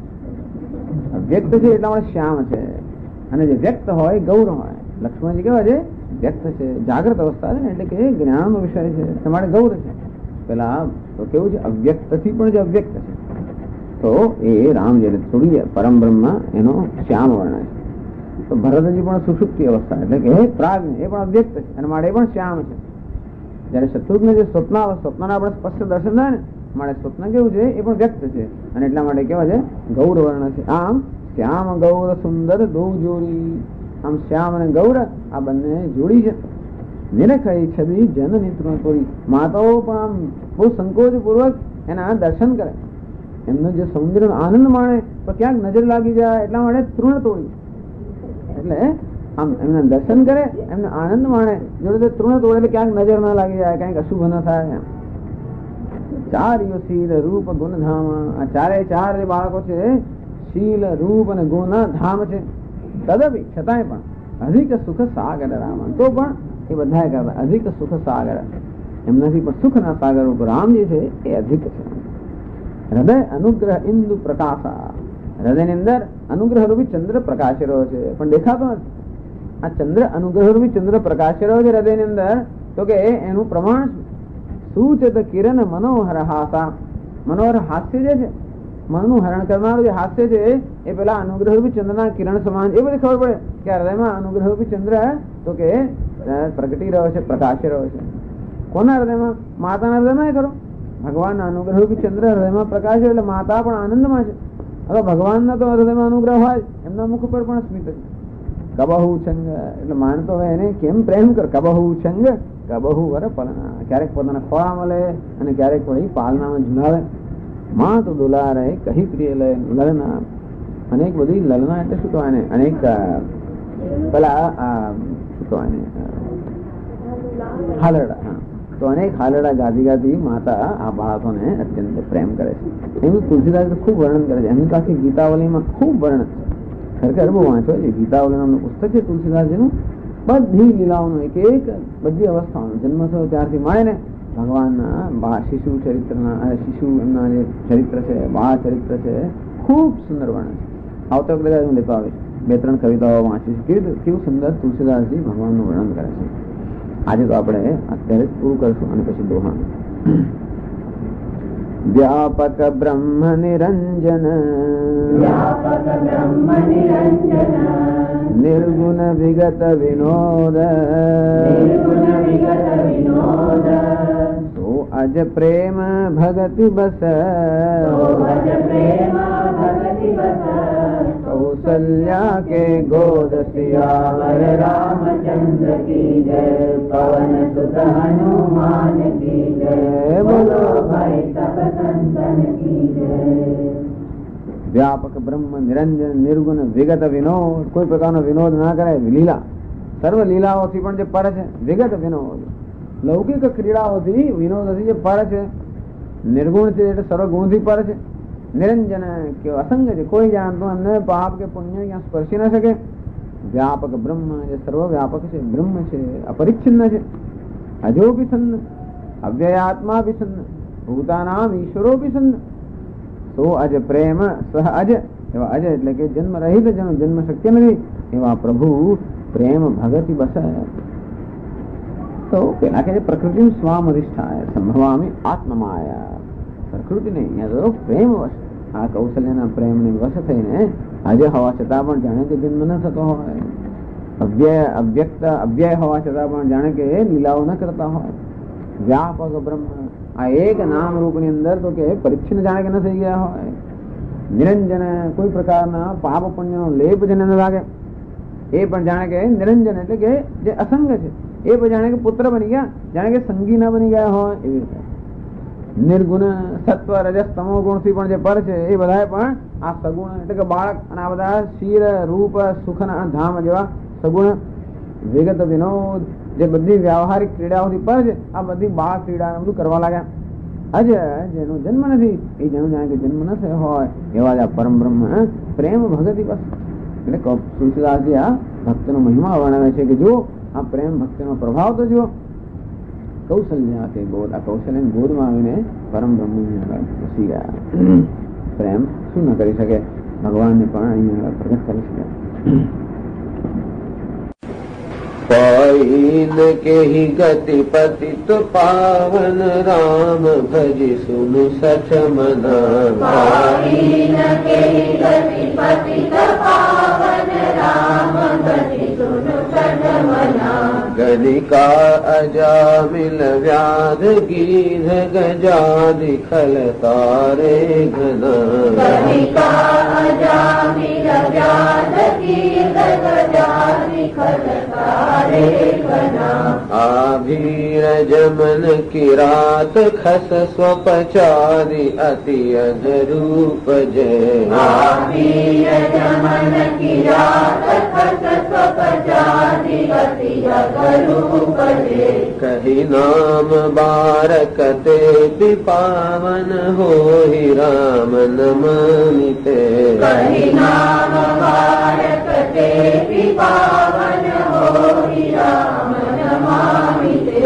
S1: અવ્યક્ત છે એટલા માટે શ્યામ છે. અને જે વ્યક્ત હોય ગૌર હોય. લક્ષ્મણજી કેવા છે? વ્યક્ત છે, જાગ્રત અવસ્થા છે ને, એટલે કે જ્ઞાનનો વિષય છે, તમારે ગૌર છે. પેલા તો કેવું છે? અવ્યક્ત થી પણ જે અવ્યક્ત છે, તો એ રામ જે થોડી પરમ બ્રહ્મ એનો શ્યામ વર્ણ છે. તો ભરતજી પણ સુષુપ્તિ અવસ્થા એટલે કે પ્રાગ એ પણ અવ્યક્ત છે અને માટે પણ શ્યામ છે. જયારે શત્રુઘ્ન જે સ્વપ્ના આપણે સ્પષ્ટ દર્શન થાય ને, માટે સ્વપ્ન કેવું છે? એ પણ વ્યક્ત છે અને એટલા માટે કેવા છે? ગૌર વર્ણ છે. આમ શ્યામ ગૌર સુંદર દો જોડી. આમ શ્યામ અને ગૌર આ બંને જોડી છે. નિરખઈ છબી જનની તૃણ તોડી. માતાઓ પણ આમ બહુ સંકોચ પૂર્વક એના દર્શન કરે, એમનો જે સૌંદર્યનો આનંદ માણે, તો ક્યાંક નજર લાગી જાય એટલા માટે તૃણ તોડી. એટલે આમ એમના દર્શન કરે, એમને આનંદ માણે, જોડે તૃણ તોડે એટલે ક્યાંક નજર ના લાગી જાય, ક્યાંક અશુભ ન થાય. ચાર શીલ રૂપ ગુણ ધામ. આ ચારે ચાર જે બાળકો છે શીલ રૂપ અને ગુણ ના ધામ છે. તદપી છતાંય પણ અધિક સુખ સાગર રામ. તો પણ એ બધા કરતા અધિક સુખ સાગર, એમનાથી પણ સુખના સાગર ઉપર રામ જે છે એ અધિક છે. હૃદય અનુગ્રહ ઇન્દુ પ્રકાશા. હૃદયની અંદર અનુગ્રહ રૂપી ચંદ્ર પ્રકાશી રહ્યો છે, પણ દેખાતો નથી. આ ચંદ્ર અનુગ્રહ રૂપી ચંદ્ર પ્રકાશી રહ્યો છે હૃદયની અંદર, તો કે એનું પ્રમાણ શું છે? તો કિરણ મનોહર હાસા. મનોહર હાસ્ય જે છે, મનનું હરણ કરનારું જે હાસ્ય છે એ પેલા અનુગ્રહ રૂપી ચંદ્રના કિરણ સમાન. એ બધી ખબર પડે કે હૃદયમાં અનુગ્રહ રૂપી ચંદ્ર તો કે પ્રગટી રહ્યો છે, પ્રકાશી રહ્યો છે. કોના હૃદયમાં? માતાના હૃદયમાં કરો. ભગવાનના અનુગ્રહ રૂપી ચંદ્ર હૃદયમાં પ્રકાશ એટલે માતા પણ આનંદમાં છે. હવે ભગવાનના તો હૃદયમાં અનુગ્રહ હોય, એમના મુખ પર પણ સ્મિત છે. કબહુ છંગ એટલે માનતો હોય એને કેમ પ્રેમ કર. કબહુ છંગ કબહુ વર પલના. ક્યારેક પોતાના ખોળા મળે અને ક્યારેક વળી પાલનામાં ઝુલાવે. માં તો દુલારે કહી પ્રિય લે લલના. અનેક બધી લલના એટલે શું કહેવાય ને? અનેક પેલા શું કહેવાય ને? હાલરડા. હા, તો અનેક હાલરડા ગાદી ગાદી માતા આ બાળકોને અત્યંત પ્રેમ કરે છે. એનું તુલસીદાસ ખૂબ વર્ણન કરે છે. એમની પાસે ગીતાવલીમાં ખૂબ વર્ણન છે. ખરેખર બહુ વાંચો છે. ગીતાવલી નામનું પુસ્તક છે તુલસીદાસજીનું. બધી લીલાઓનું એક એક બધી અવસ્થાઓનું જન્મ થયો ત્યારથી મળે ભગવાનના શિશુ ચરિત્રના શિશુ એમના જે ચરિત્ર છે, બાળ ચરિત્ર છે, ખૂબ સુંદર વર્ણન છે. આવતા વખતે હું લેતો આવીશ, 2-3 કવિતાઓ વાંચીશ કેવું સુંદર તુલસીદાસજી ભગવાનનું વર્ણન કરે છે. આજે તો આપણે અત્યારે જ પૂરું કરશું અને પછી દોહા. વ્યાપક બ્રહ્મ નિરંજન નિર્ગુણ વિગત વિનોદ તો અજ પ્રેમ ભગતિ બસ कौसल्या के गोद सियावर रामचंद्र की जय पवन सुत हनुमान की जय बोलो भाई सब संतन की जय. व्यापक ब्रह्म निरंजन निर्गुण विगत विनोद. કોઈ પ્રકારનો વિનોદ ના કરે, લીલા સર્વ લીલાઓથી પણ જે પર છે વિગત વિનોદ, લૌકિક ક્રીડાઓથી વિનોદથી જે પર છે, નિર્ગુણ છે એટલે સર્વ ગુણથી પર છે, નિરંજન કે અસંગ છે, કોઈ જાણતું એમને પાપ કે પુણ્ય ક્યાં સ્પર્શી ન શકે, વ્યાપક બ્રહ્મ જે સર્વ વ્યાપક છે, બ્રહ્મ છે, અપરિચ્છિન્ન છે, અજોપી સન્ન, અવ્યયાત્મા ભી સન્ન, ભૂતાનામ ઈશ્વરો ભી સન્ન, તો અજ પ્રેમ સહ અજ, એવા અજ એટલે કે જન્મ રહિત, જેનો જન્મ શક્ય નથી એવા પ્રભુ પ્રેમ ભગતિ બસ. તો પેલા કે પ્રકૃતિ સ્વામધિષ્ઠાય સંભવામી આત્મમાયા, પ્રકૃતિ નહીં, અહીંયા તો પ્રેમ વશ, આ કૌશલ્યના પ્રેમને વશ થઈને આજે હોવા છતાં પણ જાણે કે જન્મ ન થતો હોય, અવ્યય હોવા છતાં પણ જાણે કે લીલાઓ ન કરતા હોય, વ્યાપક બ્રહ્મ આ એક નામ રૂપની અંદર તો કે પરિચ્છિન્ન જાણે કે ન થઈ ગયા હોય, નિરંજન કોઈ પ્રકારના પાપ પુણ્યનો લેપ જેને ન લાગે એ પણ જાણે કે નિરંજન એટલે કે જે અસંગ છે એ પણ જાણે કે પુત્ર બની ગયા, જાણે કે સંગી ન બની ગયા હોય એવી રીતે. નિર્ગુણ સત્વ રજસ તમો ગુણથી પણ જે પર છે એ બધા પણ આ સગુણ એટલે કે બાળક અને આ બધા શીર રૂપ સુખના ધામ જેવા સગુણ વિગત વિનોદ જે બધી વ્યવહારિક ક્રીડાઓથી પર છે, આ બધી બાળ ક્રીડા બધું કરવા લાગ્યા. અજ જેનો જન્મ નથી એ જેનું જાણે કે જન્મ ન થયો હોય એવા જ આ પરમ બ્રહ્મ પ્રેમ ભગતિ બસ. એટલે તુલસીદાસજી આ ભક્તનો મહિમા વર્ણવે છે કે જો આ પ્રેમ ભક્તિનો પ્રભાવ તો જો કૌશલ્ય તે ગોદ, આ કૌશલ્ય ગોદમાં આવીને પરમ બ્રહ્મ ઘૂસી ગયા. પ્રેમ શું ન કરી શકે, ભગવાનને પણ અહીંયા પ્રગટ કરી શકે.
S3: पाइन के ही गति पतित पावन राम भजि सुनु सठ मना,
S2: पाइन के ही गति पतित पावन राम भजि सुनु सठ मना,
S3: गणिका अजामिल व्याध गीध गजादि खल तारे घना,
S2: गणिका अजामिल व्याध गीध गजादि खल तारे घना,
S3: आभीर जमन किरात खस स्वपचादि अति अधरूप जय,
S2: आभीर जमन किरात खस स्वपचादि अति अधरूप जय,
S3: कही नाम बारक ते पावन हो ही राम नमनिते,
S2: कहि नाम बारक ते पावन होरि राम नमामि ते,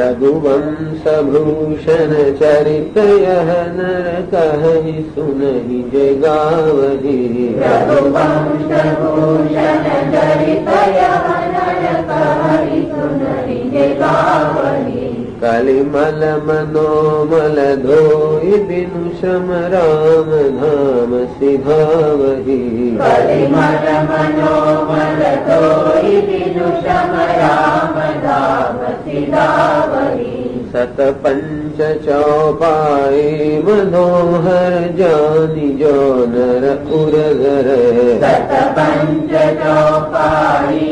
S3: रघुवंश भूषण चरित यह नर कहि सुनहि जय गावहि,
S2: रघुवंश भूषण चरित यह नर कहि सुनहि जय गावहि,
S3: कलिमल मनोमल धोई बिनु श्रम राम धाम सिधावहि,
S2: कलिमल मनोमल धोई बिनु श्रम राम धाम सिधावहि,
S3: सत पंच चौपाई मनोहर जानि जो नर उरधर,
S2: सत पंच चौपाई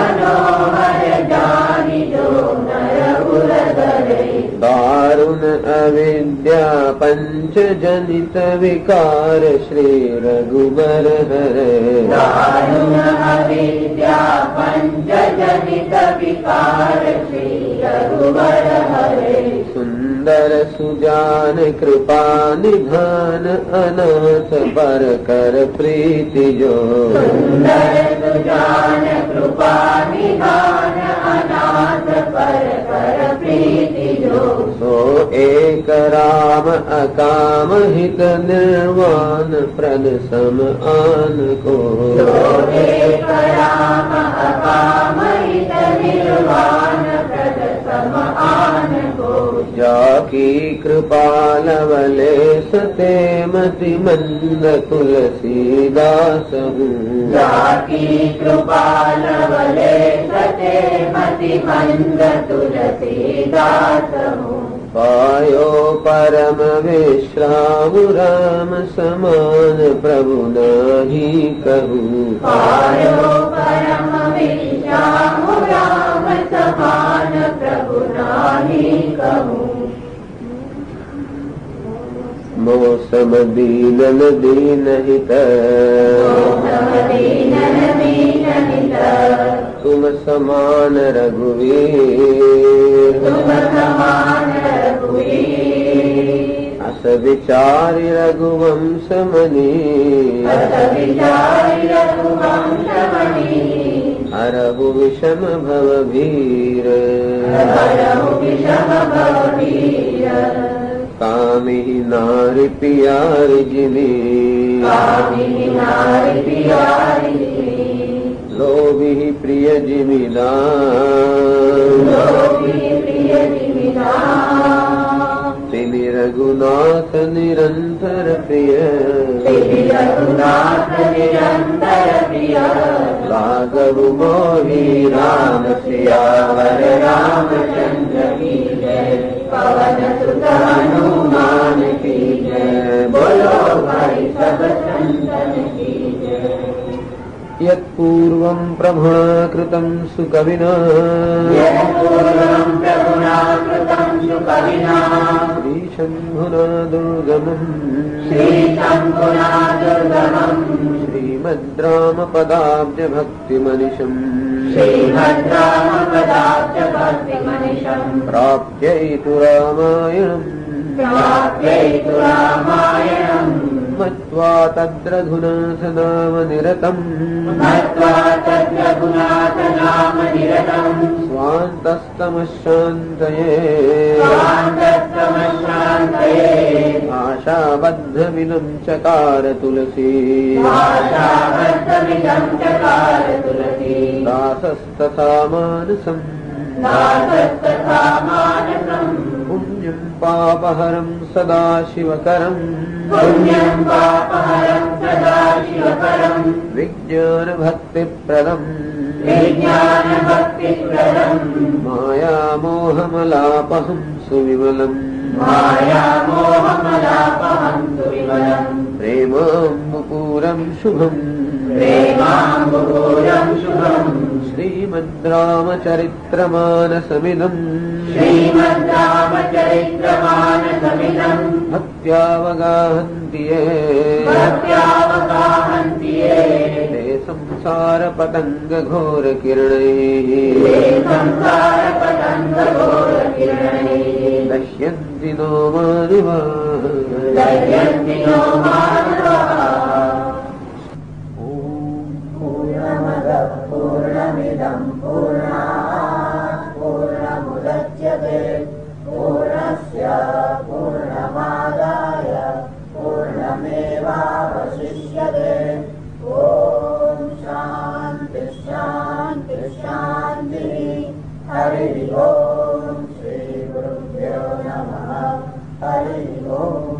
S2: मनोहर जानि जो नर उरधरे,
S3: दारुण अविद्या पंच जनित विकार श्री रघुबर हरे,
S2: दारुण अविद्या पंच जनित विकार श्री रघुबर हरे,
S3: सुंदर सुजान कृपा निधान अनाथ पर कर प्रीति जो,
S2: सुंदर सुजान कृपा निधान अनाथ पर कर प्रीति जो,
S3: सो एक राम अकाम हित निर्वाण प्रद सम आन को,
S2: सो एक राम अकाम हित निर्वाण प्रद सम आन को,
S3: जाकी कृपा लवलेश ते मति मंद तुलसीदास हूँ,
S2: जाकी कृपा लवलेश ते मति मंद तुलसीदास हूँ,
S3: पायो परम विश्राम राम समान प्रभु नाही कहूँ,
S2: पायो परम विश्राम राम समान प्रभु नाही कहूँ,
S3: मौसम दीनन दीनहित
S2: मौसम दीनन दीनहित,
S3: तुम समान रघुवीर
S2: तुम समान रघुवीर
S3: अस विचारि रघुवंश मणि
S2: अस विचारि रघुवंश मणि
S3: हरहु विषम भव भीर
S2: हरहु विषम भव भीर
S3: कामिहि नारि पियारि जिमि
S2: कामिनि नारि पियारि जिमि
S3: लोभिहि प्रिय जिमि दान
S2: लोभिहि प्रिय जिमि दान
S3: तिनि रघुनाथ निरंतर प्रिय
S2: तिनि रघुनाथ निरंतर प्रिय
S3: लाघव मोहि राम सियावर
S2: रामचंद्र की जय पवन सुत हनुमान की जय बोलो भाई सब संतन की जय
S3: यत्पूर्वं प्रभुणा कृतं सुकविना
S2: यत्पूर्वं प्रभुना कृतं सुकविना
S3: श्रीशम्भुना दुर्गमम्
S2: श्रीशम्भुना दुर्गमम्
S3: श्रीमद्रामपदाब्जभक्तिमनिशम्
S2: श्रीभद्रामपदाब्जभक्तिमनिशम्
S3: प्राप्यैतु रामायणम्
S2: प्राप्यैतु रामायणम्
S3: मत्वा तद्रघुनाथ नाम निरतम्
S2: मत्वा तद्रघुनाथ नाम निरतम्
S3: स्वान्तस्तमशान्तये
S2: स्वान्तस्तमशान्तये
S3: आशाबद्धमिदं चकार तुलसी
S2: आशाबद्धमिदं चकार तुलसी
S3: दासस्तथा मानसम्
S2: दासस्तथा मानसम्
S3: पुण्यं पापहरं सदा शिवकरम्
S2: पुण्यं पापहरं सदा शिवकरम्
S3: विज्ञानभक्तिप्रदम्
S2: विज्ञानभक्तिप्रदम्
S3: मायामोहमलापहं सुविमलम्
S2: मायामोहमलापहं सुविमलम्
S3: प्रेमाम्बुपूरं शुभम्
S2: प्रेमाम्बुपूरं शुभम्
S3: श्रीमद्रामचरित्रमानसमिदम्
S2: श्रीमद्रामचरित्रमानसमिदम्
S3: भक्त्यावगाहन्ति ये
S2: भक्त्यावगाहन्ति ये
S3: ते संसारपतङ्गघोरकिरणैः
S2: ते संसारपतङ्गघोरकिरणैः
S3: दश्यन्ति नो मानवाः
S2: दह्यन्ति नो मानवाः पूर्णमिदं पूर्णात् पूर्णमुदच्यते पूर्णस्य पूर्णमादाय पूर्णमेवावशिष्यते ॐ शान्ति शान्ति शान्तिः हरिः ॐ श्रीगुरुभ्यो नमः हरिः ॐ